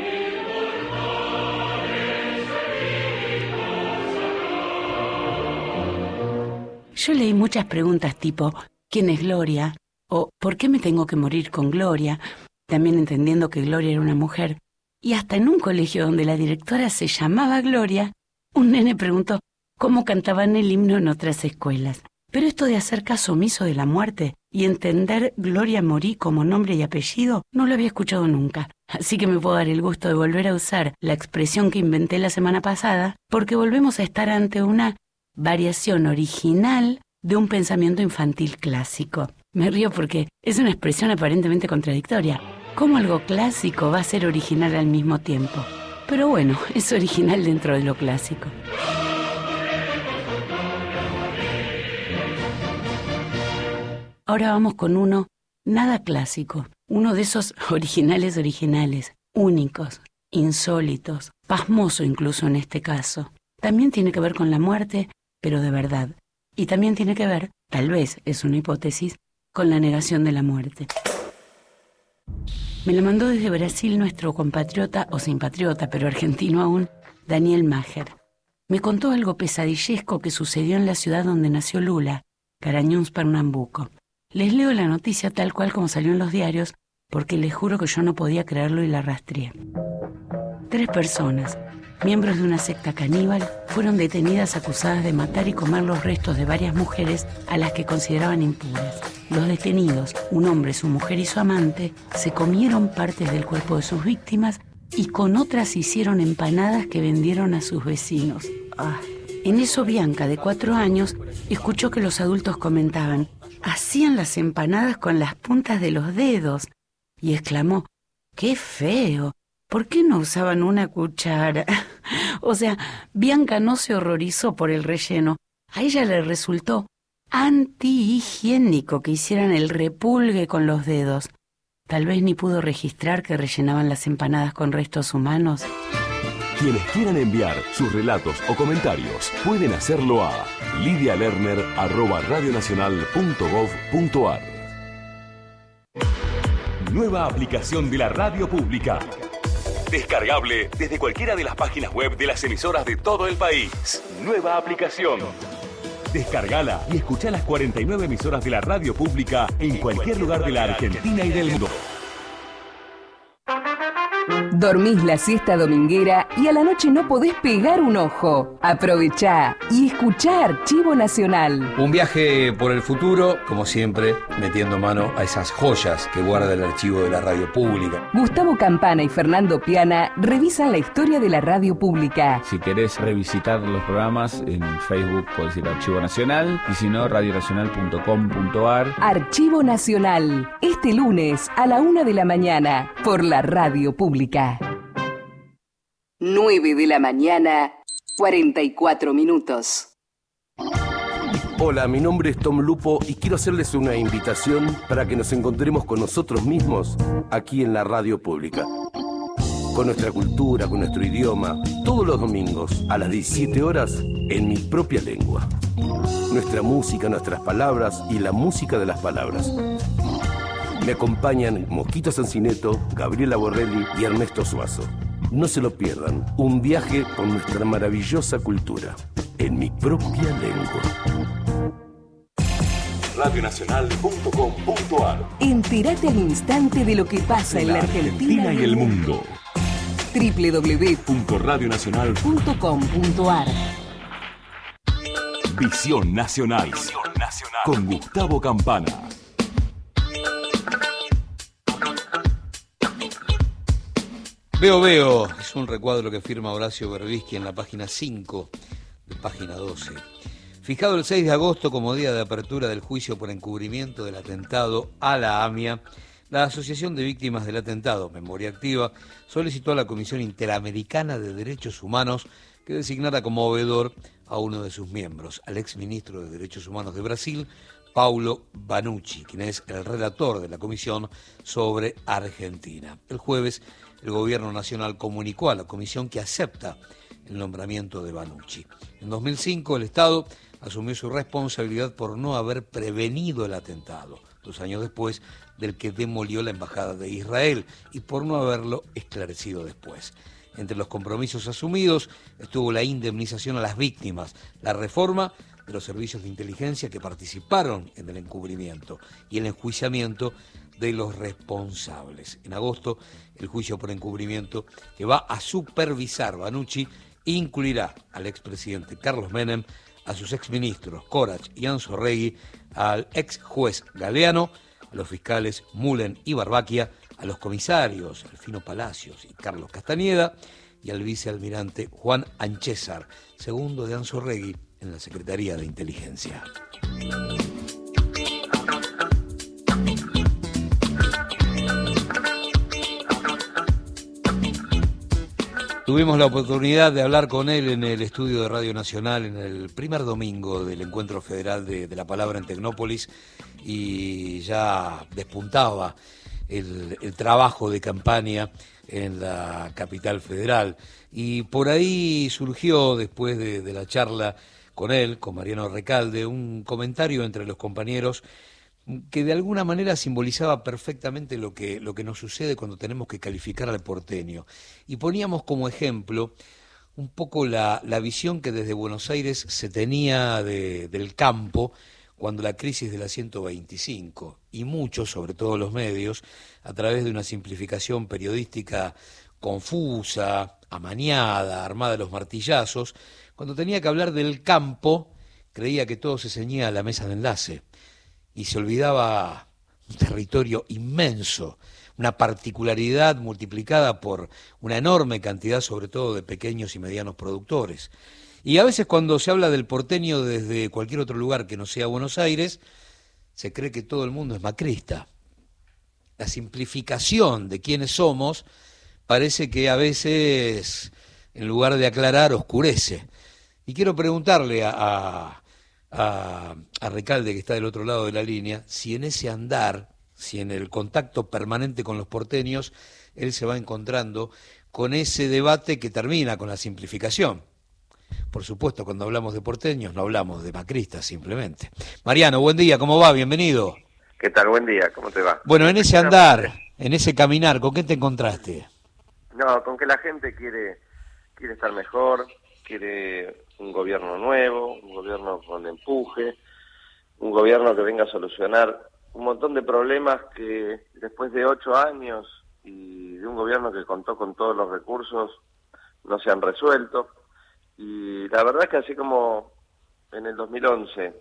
Yo leí muchas preguntas tipo, ¿quién es Gloria? O ¿por qué me tengo que morir con Gloria? También entendiendo que Gloria era una mujer. Y hasta en un colegio donde la directora se llamaba Gloria, un nene preguntó cómo cantaban el himno en otras escuelas. Pero esto de hacer caso omiso de la muerte y entender Gloria Morí como nombre y apellido, no lo había escuchado nunca. Así que me puedo dar el gusto de volver a usar la expresión que inventé la semana pasada, porque volvemos a estar ante una variación original de un pensamiento infantil clásico. Me río porque es una expresión aparentemente contradictoria. ¿Cómo algo clásico va a ser original al mismo tiempo? Pero bueno, es original dentro de lo clásico. Ahora vamos con uno nada clásico, uno de esos originales, únicos, insólitos, pasmoso incluso en este caso. También tiene que ver con la muerte, pero de verdad. Y también tiene que ver, tal vez es una hipótesis, con la negación de la muerte. Me la mandó desde Brasil nuestro compatriota, o simpatriota, pero argentino aún, Daniel Maher. Me contó algo pesadillesco que sucedió en la ciudad donde nació Lula, Carañuns, Pernambuco. Les leo la noticia tal cual como salió en los diarios, porque les juro que yo no podía creerlo y la rastreé. 3 personas, miembros de una secta caníbal, fueron detenidas acusadas de matar y comer los restos de varias mujeres a las que consideraban impuras. Los detenidos, un hombre, su mujer y su amante, se comieron partes del cuerpo de sus víctimas y con otras hicieron empanadas que vendieron a sus vecinos. En eso Bianca, de 4 años, escuchó que los adultos comentaban: hacían las empanadas con las puntas de los dedos, y exclamó: ¡qué feo! ¿Por qué no usaban una cuchara? O sea, Bianca no se horrorizó por el relleno. A ella le resultó antihigiénico que hicieran el repulgue con los dedos. Tal vez ni pudo registrar que rellenaban las empanadas con restos humanos.
Quienes quieran enviar sus relatos o comentarios pueden hacerlo a lidialerner@radionacional.gov.ar. Nueva aplicación de la radio pública. Descargable desde cualquiera de las páginas web de las emisoras de todo el país. Nueva aplicación. Descargala y escuchá las 49 emisoras de la radio pública en cualquier lugar de la Argentina y del mundo.
Dormís la siesta dominguera y a la noche no podés pegar un ojo. Aprovechá y escuchá Archivo Nacional.
Un viaje por el futuro, como siempre, metiendo mano a esas joyas que guarda el archivo de la radio pública.
Gustavo Campana y Fernando Piana revisan la historia de la radio pública.
Si querés revisitar los programas, en Facebook podés ir a Archivo Nacional y si no, radionacional.com.ar.
Archivo Nacional, este lunes a la 1 de la mañana por la radio pública. 9 de la mañana, 44 minutos.
Hola, mi nombre es Tom Lupo y quiero hacerles una invitación para que nos encontremos con nosotros mismos aquí en la radio pública. Con nuestra cultura, con nuestro idioma, todos los domingos a las 17 horas en mi propia lengua. Nuestra música, nuestras palabras y la música de las palabras. Me acompañan Mosquito Sancineto, Gabriela Borrelli y Ernesto Suazo. No se lo pierdan, un viaje por nuestra maravillosa cultura, en mi propia lengua.
Radionacional.com.ar.
Entérate al instante de lo que pasa en la Argentina
y el mundo.
www.radionacional.com.ar.
Visión Nacional. Con Gustavo Campana.
Veo, es un recuadro que firma Horacio Berbisky en la página 5 de página 12. Fijado el 6 de agosto como día de apertura del juicio por encubrimiento del atentado a la AMIA, la Asociación de Víctimas del Atentado, Memoria Activa, solicitó a la Comisión Interamericana de Derechos Humanos que designara como veedor a uno de sus miembros, al exministro de Derechos Humanos de Brasil, Paulo Banucci, quien es el relator de la comisión sobre Argentina. El jueves, el Gobierno Nacional comunicó a la comisión que acepta el nombramiento de Banucci. En 2005, el Estado asumió su responsabilidad por no haber prevenido el atentado. 2 años después del que demolió la embajada de Israel y por no haberlo esclarecido después. Entre los compromisos asumidos estuvo la indemnización a las víctimas, la reforma de los servicios de inteligencia que participaron en el encubrimiento y el enjuiciamiento de los responsables. En agosto, el juicio por encubrimiento que va a supervisar Banucci incluirá al expresidente Carlos Menem, a sus exministros Corach y Anzoregui, al ex juez Galeano, a los fiscales Mullen y Barbaquia, a los comisarios Alfino Palacios y Carlos Castañeda y al vicealmirante Juan Anchésar, segundo de Anzoregui en la Secretaría de Inteligencia. Tuvimos la oportunidad de hablar con él en el estudio de Radio Nacional en el primer domingo del Encuentro Federal de la Palabra en Tecnópolis y ya despuntaba el trabajo de campaña en la capital federal. Y por ahí surgió, después de la charla con él, con Mariano Recalde, un comentario entre los compañeros que de alguna manera simbolizaba perfectamente lo que nos sucede cuando tenemos que calificar al porteño. Y poníamos como ejemplo un poco la visión que desde Buenos Aires se tenía del campo cuando la crisis de la 125, y muchos, sobre todo los medios, a través de una simplificación periodística confusa, amañada, armada de los martillazos, cuando tenía que hablar del campo, creía que todo se ceñía a la mesa de enlace. Y se olvidaba un territorio inmenso, una particularidad multiplicada por una enorme cantidad, sobre todo de pequeños y medianos productores. Y a veces cuando se habla del porteño desde cualquier otro lugar que no sea Buenos Aires, se cree que todo el mundo es macrista. La simplificación de quiénes somos parece que a veces, en lugar de aclarar, oscurece. Y quiero preguntarle a Recalde, que está del otro lado de la línea, si en ese andar, si en el contacto permanente con los porteños, él se va encontrando con ese debate que termina con la simplificación. Por supuesto, cuando hablamos de porteños no hablamos de macristas simplemente. Mariano, buen día, ¿cómo va? Bienvenido.
¿Qué tal? Buen día, ¿cómo te va?
Bueno, en ese andar, en ese caminar, ¿con qué te encontraste?
No, con que la gente quiere estar mejor, quiere un gobierno nuevo, un gobierno con empuje, un gobierno que venga a solucionar un montón de problemas que después de 8 años y de un gobierno que contó con todos los recursos no se han resuelto. Y la verdad es que así como en el 2011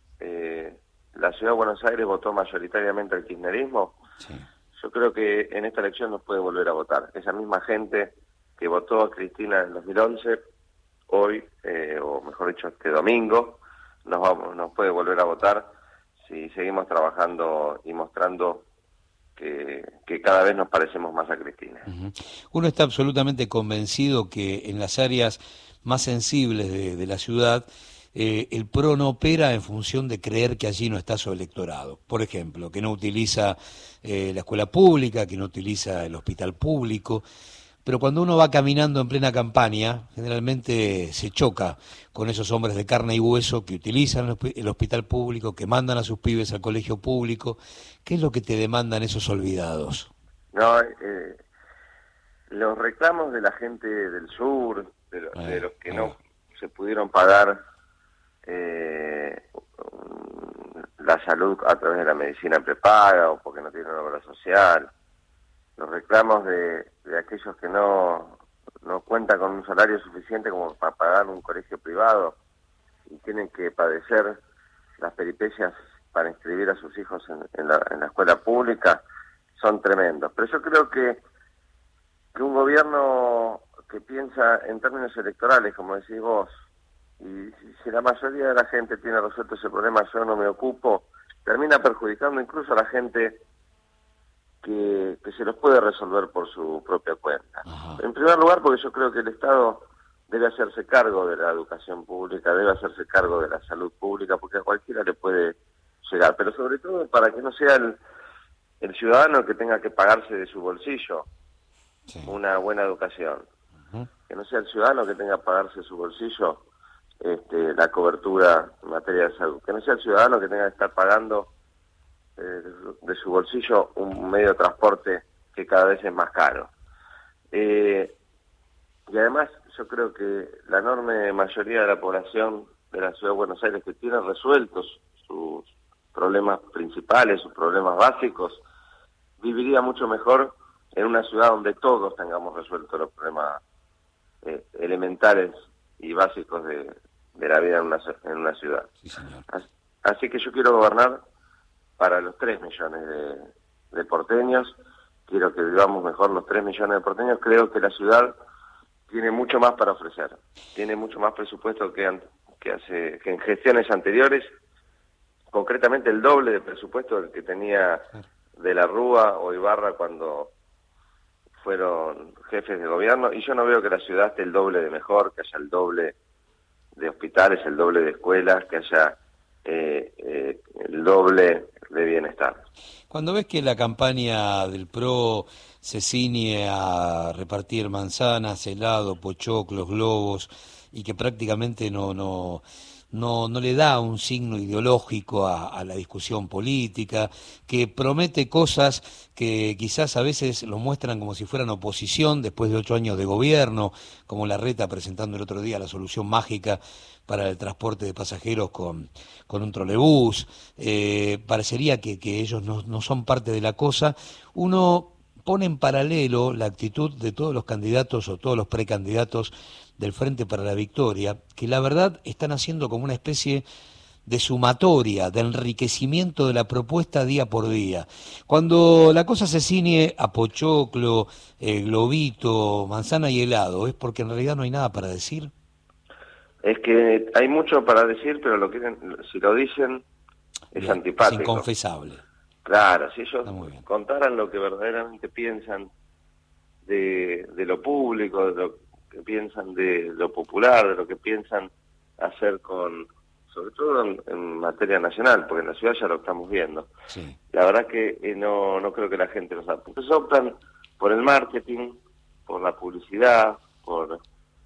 la ciudad de Buenos Aires votó mayoritariamente al kirchnerismo, sí, yo creo que en esta elección nos puede volver a votar. Esa misma gente que votó a Cristina en el 2011, hoy, o mejor dicho, este domingo, nos puede volver a votar si seguimos trabajando y mostrando que cada vez nos parecemos más a Cristina.
Uno está absolutamente convencido que en las áreas más sensibles de la ciudad, el PRO no opera en función de creer que allí no está su electorado. Por ejemplo, que no utiliza la escuela pública, que no utiliza el hospital público. Pero cuando uno va caminando en plena campaña, generalmente se choca con esos hombres de carne y hueso que utilizan el hospital público, que mandan a sus pibes al colegio público. ¿Qué es lo que te demandan esos olvidados?
No, los reclamos de la gente del sur, de los que no se pudieron pagar la salud a través de la medicina prepaga o porque no tienen obra social, los reclamos de aquellos que no cuentan con un salario suficiente como para pagar un colegio privado y tienen que padecer las peripecias para inscribir a sus hijos en la escuela pública, son tremendos. Pero yo creo que un gobierno que piensa en términos electorales, como decís vos, y si la mayoría de la gente tiene resuelto ese problema, yo no me ocupo, termina perjudicando incluso a la gente que se los puede resolver por su propia cuenta. En primer lugar, porque yo creo que el Estado debe hacerse cargo de la educación pública, debe hacerse cargo de la salud pública, porque a cualquiera le puede llegar, pero sobre todo para que no sea el ciudadano que tenga que pagarse de su bolsillo una buena educación, que no sea el ciudadano que tenga que pagarse de su bolsillo la cobertura en materia de salud, que no sea el ciudadano que tenga que estar pagando de su bolsillo un medio de transporte que cada vez es más caro. Y además yo creo que la enorme mayoría de la población de la Ciudad de Buenos Aires, que tiene resueltos sus problemas principales, sus problemas básicos, viviría mucho mejor en una ciudad donde todos tengamos resueltos los problemas elementales y básicos de la vida en una ciudad.
Sí, señor.
Así que yo quiero gobernar para los 3 millones de porteños. Quiero que vivamos mejor los 3 millones de porteños. Creo que la ciudad tiene mucho más para ofrecer. Tiene mucho más presupuesto que en gestiones anteriores. Concretamente el doble de presupuesto del que tenía De la Rúa o Ibarra cuando fueron jefes de gobierno. Y yo no veo que la ciudad esté el doble de mejor, que haya el doble de hospitales, el doble de escuelas, que haya el doble de bienestar.
Cuando ves que la campaña del PRO se ciñe a repartir manzanas, helado, pochoclos, globos, y que prácticamente no le da un signo ideológico a la discusión política, que promete cosas que quizás a veces lo muestran como si fueran oposición después de 8 años de gobierno, como Larreta presentando el otro día la solución mágica para el transporte de pasajeros con un trolebús. Parecería que ellos no son parte de la cosa. Uno pone en paralelo la actitud de todos los candidatos o todos los precandidatos del Frente para la Victoria, que la verdad están haciendo como una especie de sumatoria, de enriquecimiento de la propuesta día por día. Cuando la cosa se ciñe a pochoclo, globito, manzana y helado, ¿es porque en realidad no hay nada para decir?
Es que hay mucho para decir, pero si lo dicen es
Bien,
antipático.
Es inconfesable.
Claro, si ellos contaran lo que verdaderamente piensan de lo público, de lo que piensan de lo popular, de lo que piensan hacer sobre todo en materia nacional, porque en la ciudad ya lo estamos viendo.
Sí.
La verdad que no creo que la gente lo sepa. Entonces optan por el marketing, por la publicidad, por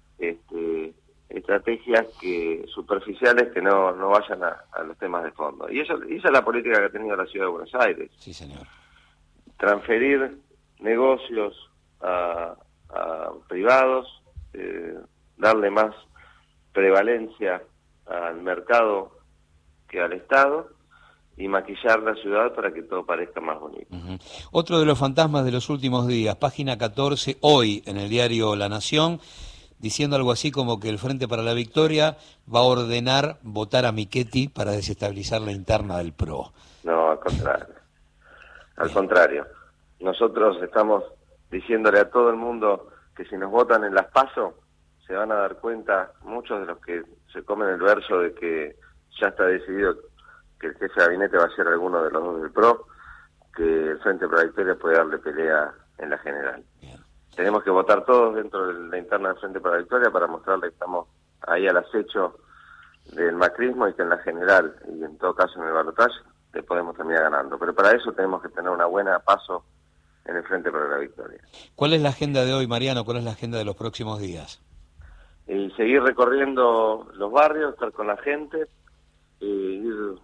estrategias superficiales que no vayan a los temas de fondo. Y esa es la política que ha tenido la Ciudad de Buenos Aires.
Sí, señor.
Transferir negocios a privados, darle más prevalencia al mercado que al Estado y maquillar la ciudad para que todo parezca más bonito.
Uh-huh. Otro de los fantasmas de los últimos días, página 14, hoy en el diario La Nación, diciendo algo así como que el Frente para la Victoria va a ordenar votar a Michetti para desestabilizar la interna del PRO.
No, al contrario. Al contrario. Nosotros estamos diciéndole a todo el mundo que si nos votan en las PASO, se van a dar cuenta muchos de los que se comen el verso de que ya está decidido que el jefe de gabinete va a ser alguno de los dos del PRO, que el Frente para la Victoria puede darle pelea en la general.
Bien.
Tenemos que votar todos dentro de la interna del Frente para la Victoria para mostrarle que estamos ahí al acecho del macrismo y que en la general, y en todo caso en el balotaje, le podemos terminar ganando. Pero para eso tenemos que tener una buena PASO en el Frente para la Victoria.
¿Cuál es la agenda de hoy, Mariano? ¿Cuál es la agenda de los próximos días?
Y seguir recorriendo los barrios, estar con la gente, y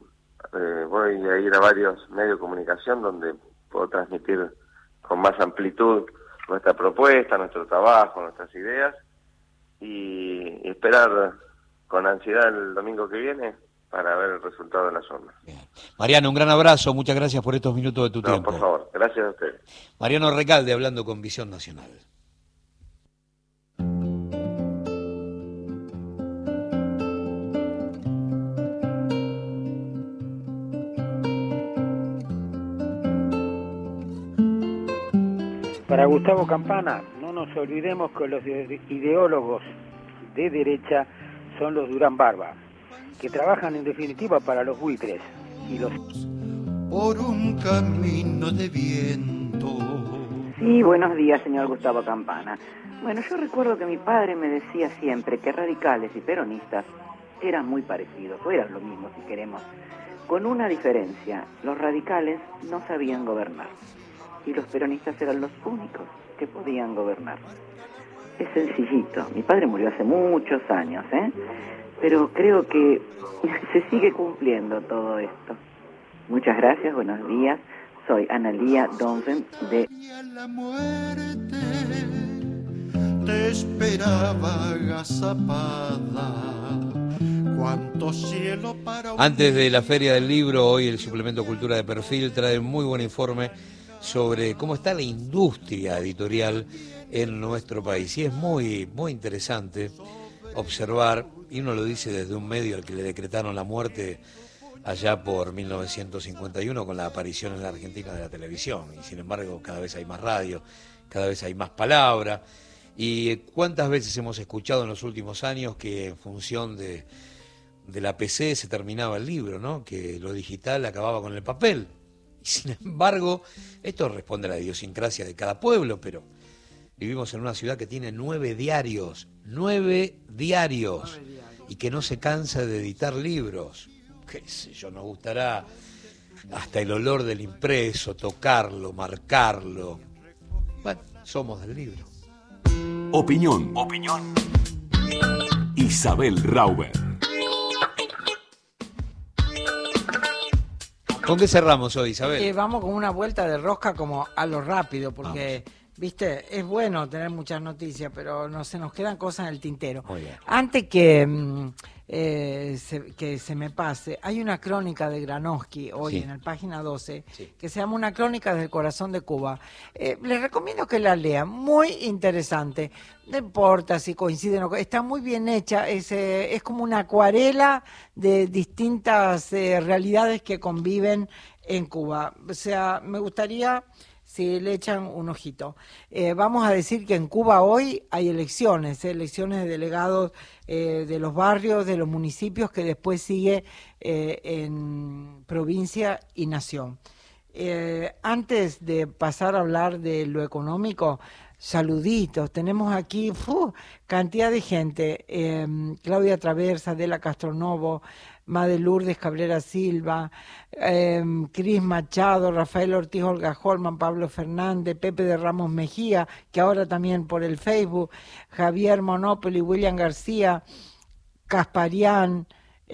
voy a ir a varios medios de comunicación donde puedo transmitir con más amplitud nuestra propuesta, nuestro trabajo, nuestras ideas, y esperar con ansiedad el domingo que viene para ver el resultado de las urnas.
Mariano, un gran abrazo, muchas gracias por estos minutos de tu tiempo.
Por favor, gracias a ustedes.
Mariano Recalde hablando con Visión Nacional.
Para Gustavo Campana, no nos olvidemos que los ideólogos de derecha son los Durán Barba, que trabajan en definitiva para los buitres y los...
Por un camino de viento.
Sí, buenos días, señor Gustavo Campana. Bueno, yo recuerdo que mi padre me decía siempre que radicales y peronistas eran muy parecidos, o eran lo mismo si queremos, con una diferencia: los radicales no sabían gobernar y los peronistas eran los únicos que podían gobernar. Es sencillito. Mi padre murió hace muchos años, pero creo que se sigue cumpliendo todo esto.
Muchas gracias, buenos días. Soy Analía Donzen de...
La muerte te esperaba agazapada. Cuánto cielo para...
Antes de la Feria del Libro, hoy el suplemento Cultura de Perfil trae un muy buen informe sobre cómo está la industria editorial en nuestro país. Y es muy, muy interesante observar, y uno lo dice desde un medio al que le decretaron la muerte allá por 1951 con la aparición en la Argentina de la televisión, y sin embargo cada vez hay más radio, cada vez hay más palabra, y cuántas veces hemos escuchado en los últimos años que en función de la PC se terminaba el libro, ¿no? Que lo digital acababa con el papel, y sin embargo esto responde a la idiosincrasia de cada pueblo, pero vivimos en una ciudad que tiene 9 diarios, y que no se cansa de editar libros. Qué sé yo, nos gustará hasta el olor del impreso, tocarlo, marcarlo. Bueno, somos del libro.
Opinión. Isabel Rauber.
¿Con qué cerramos hoy, Isabel?
Vamos con una vuelta de rosca como a lo rápido, porque... Viste, es bueno tener muchas noticias, pero no se nos quedan cosas en el tintero. Antes que se me pase, hay una crónica de Granovsky hoy en la página 12, que se llama Una crónica del corazón de Cuba. Les recomiendo que la lean, muy interesante. No importa si coinciden o no, está muy bien hecha, es como una acuarela de distintas realidades que conviven en Cuba. O sea, me gustaría... si le echan un ojito. Vamos a decir que en Cuba hoy hay elecciones de delegados de los barrios, de los municipios, que después sigue en provincia y nación. Antes de pasar a hablar de lo económico, saluditos. Tenemos aquí cantidad de gente. Claudia Traversa, Adela Castronovo, Made Lourdes Cabrera Silva, Cris Machado, Rafael Ortiz, Olga Holman, Pablo Fernández, Pepe de Ramos Mejía, que ahora también por el Facebook, Javier Monopoli, William García, Casparián,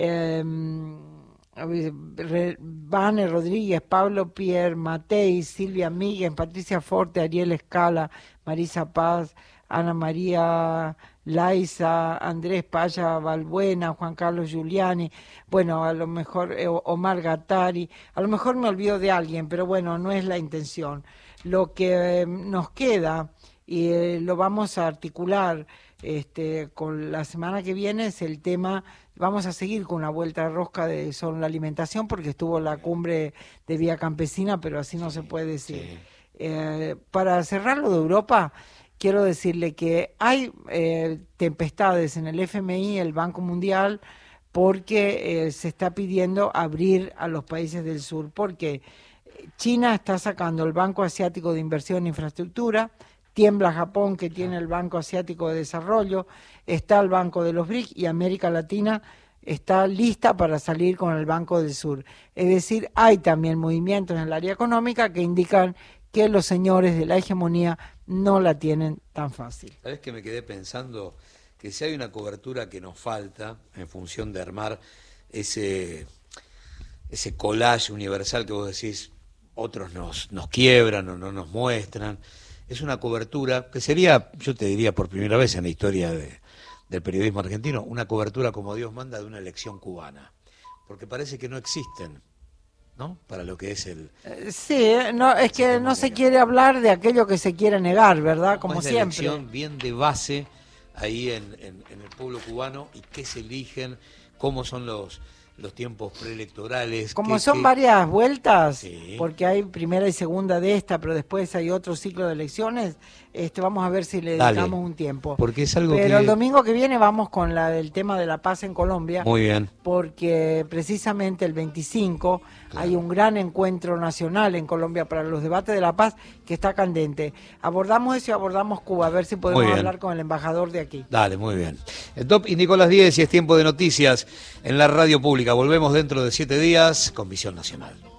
Vane Rodríguez, Pablo Pierre, Matei, Silvia Miguel, Patricia Forte, Ariel Escala, Marisa Paz, Ana María Laiza, Andrés Paya Balbuena, Juan Carlos Giuliani, bueno, a lo mejor Omar Gattari, a lo mejor me olvido de alguien, pero bueno, no es la intención. Lo que nos queda, y lo vamos a articular con la semana que viene, es el tema, vamos a seguir con una vuelta de rosca sobre la alimentación, porque estuvo la cumbre de Vía Campesina, pero así no se puede decir. Para cerrar lo de Europa, quiero decirle que hay tempestades en el FMI, el Banco Mundial, porque se está pidiendo abrir a los países del sur, porque China está sacando el Banco Asiático de Inversión en Infraestructura, tiembla Japón, que tiene el Banco Asiático de Desarrollo, está el Banco de los BRIC, y América Latina está lista para salir con el Banco del Sur. Es decir, hay también movimientos en el área económica que indican que los señores de la hegemonía no la tienen tan fácil.
¿Sabés que me quedé pensando? Que si hay una cobertura que nos falta en función de armar ese collage universal que vos decís, otros nos quiebran o no nos muestran, es una cobertura que sería, yo te diría por primera vez en la historia del periodismo argentino, una cobertura como Dios manda de una elección cubana, porque parece que no existen, ¿no? Para lo que es el...
Sí, no, es que no se quiere hablar de aquello que se quiere negar, ¿verdad? Como siempre.
Es la elección bien de base ahí en el pueblo cubano, y qué se eligen, cómo son los tiempos preelectorales.
Como son varias vueltas, porque hay primera y segunda de esta, pero después hay otro ciclo de elecciones, vamos a ver si le dedicamos un tiempo.
Porque es algo
pero el domingo que viene vamos con el tema de la paz en Colombia.
Muy bien.
Porque precisamente el 25 hay un gran encuentro nacional en Colombia para los debates de la paz que está candente. Abordamos eso y abordamos Cuba, a ver si podemos hablar con el embajador de aquí.
Dale, muy bien. El top indicó las 10 y es tiempo de noticias en la radio pública. Volvemos dentro de 7 días con Visión Nacional.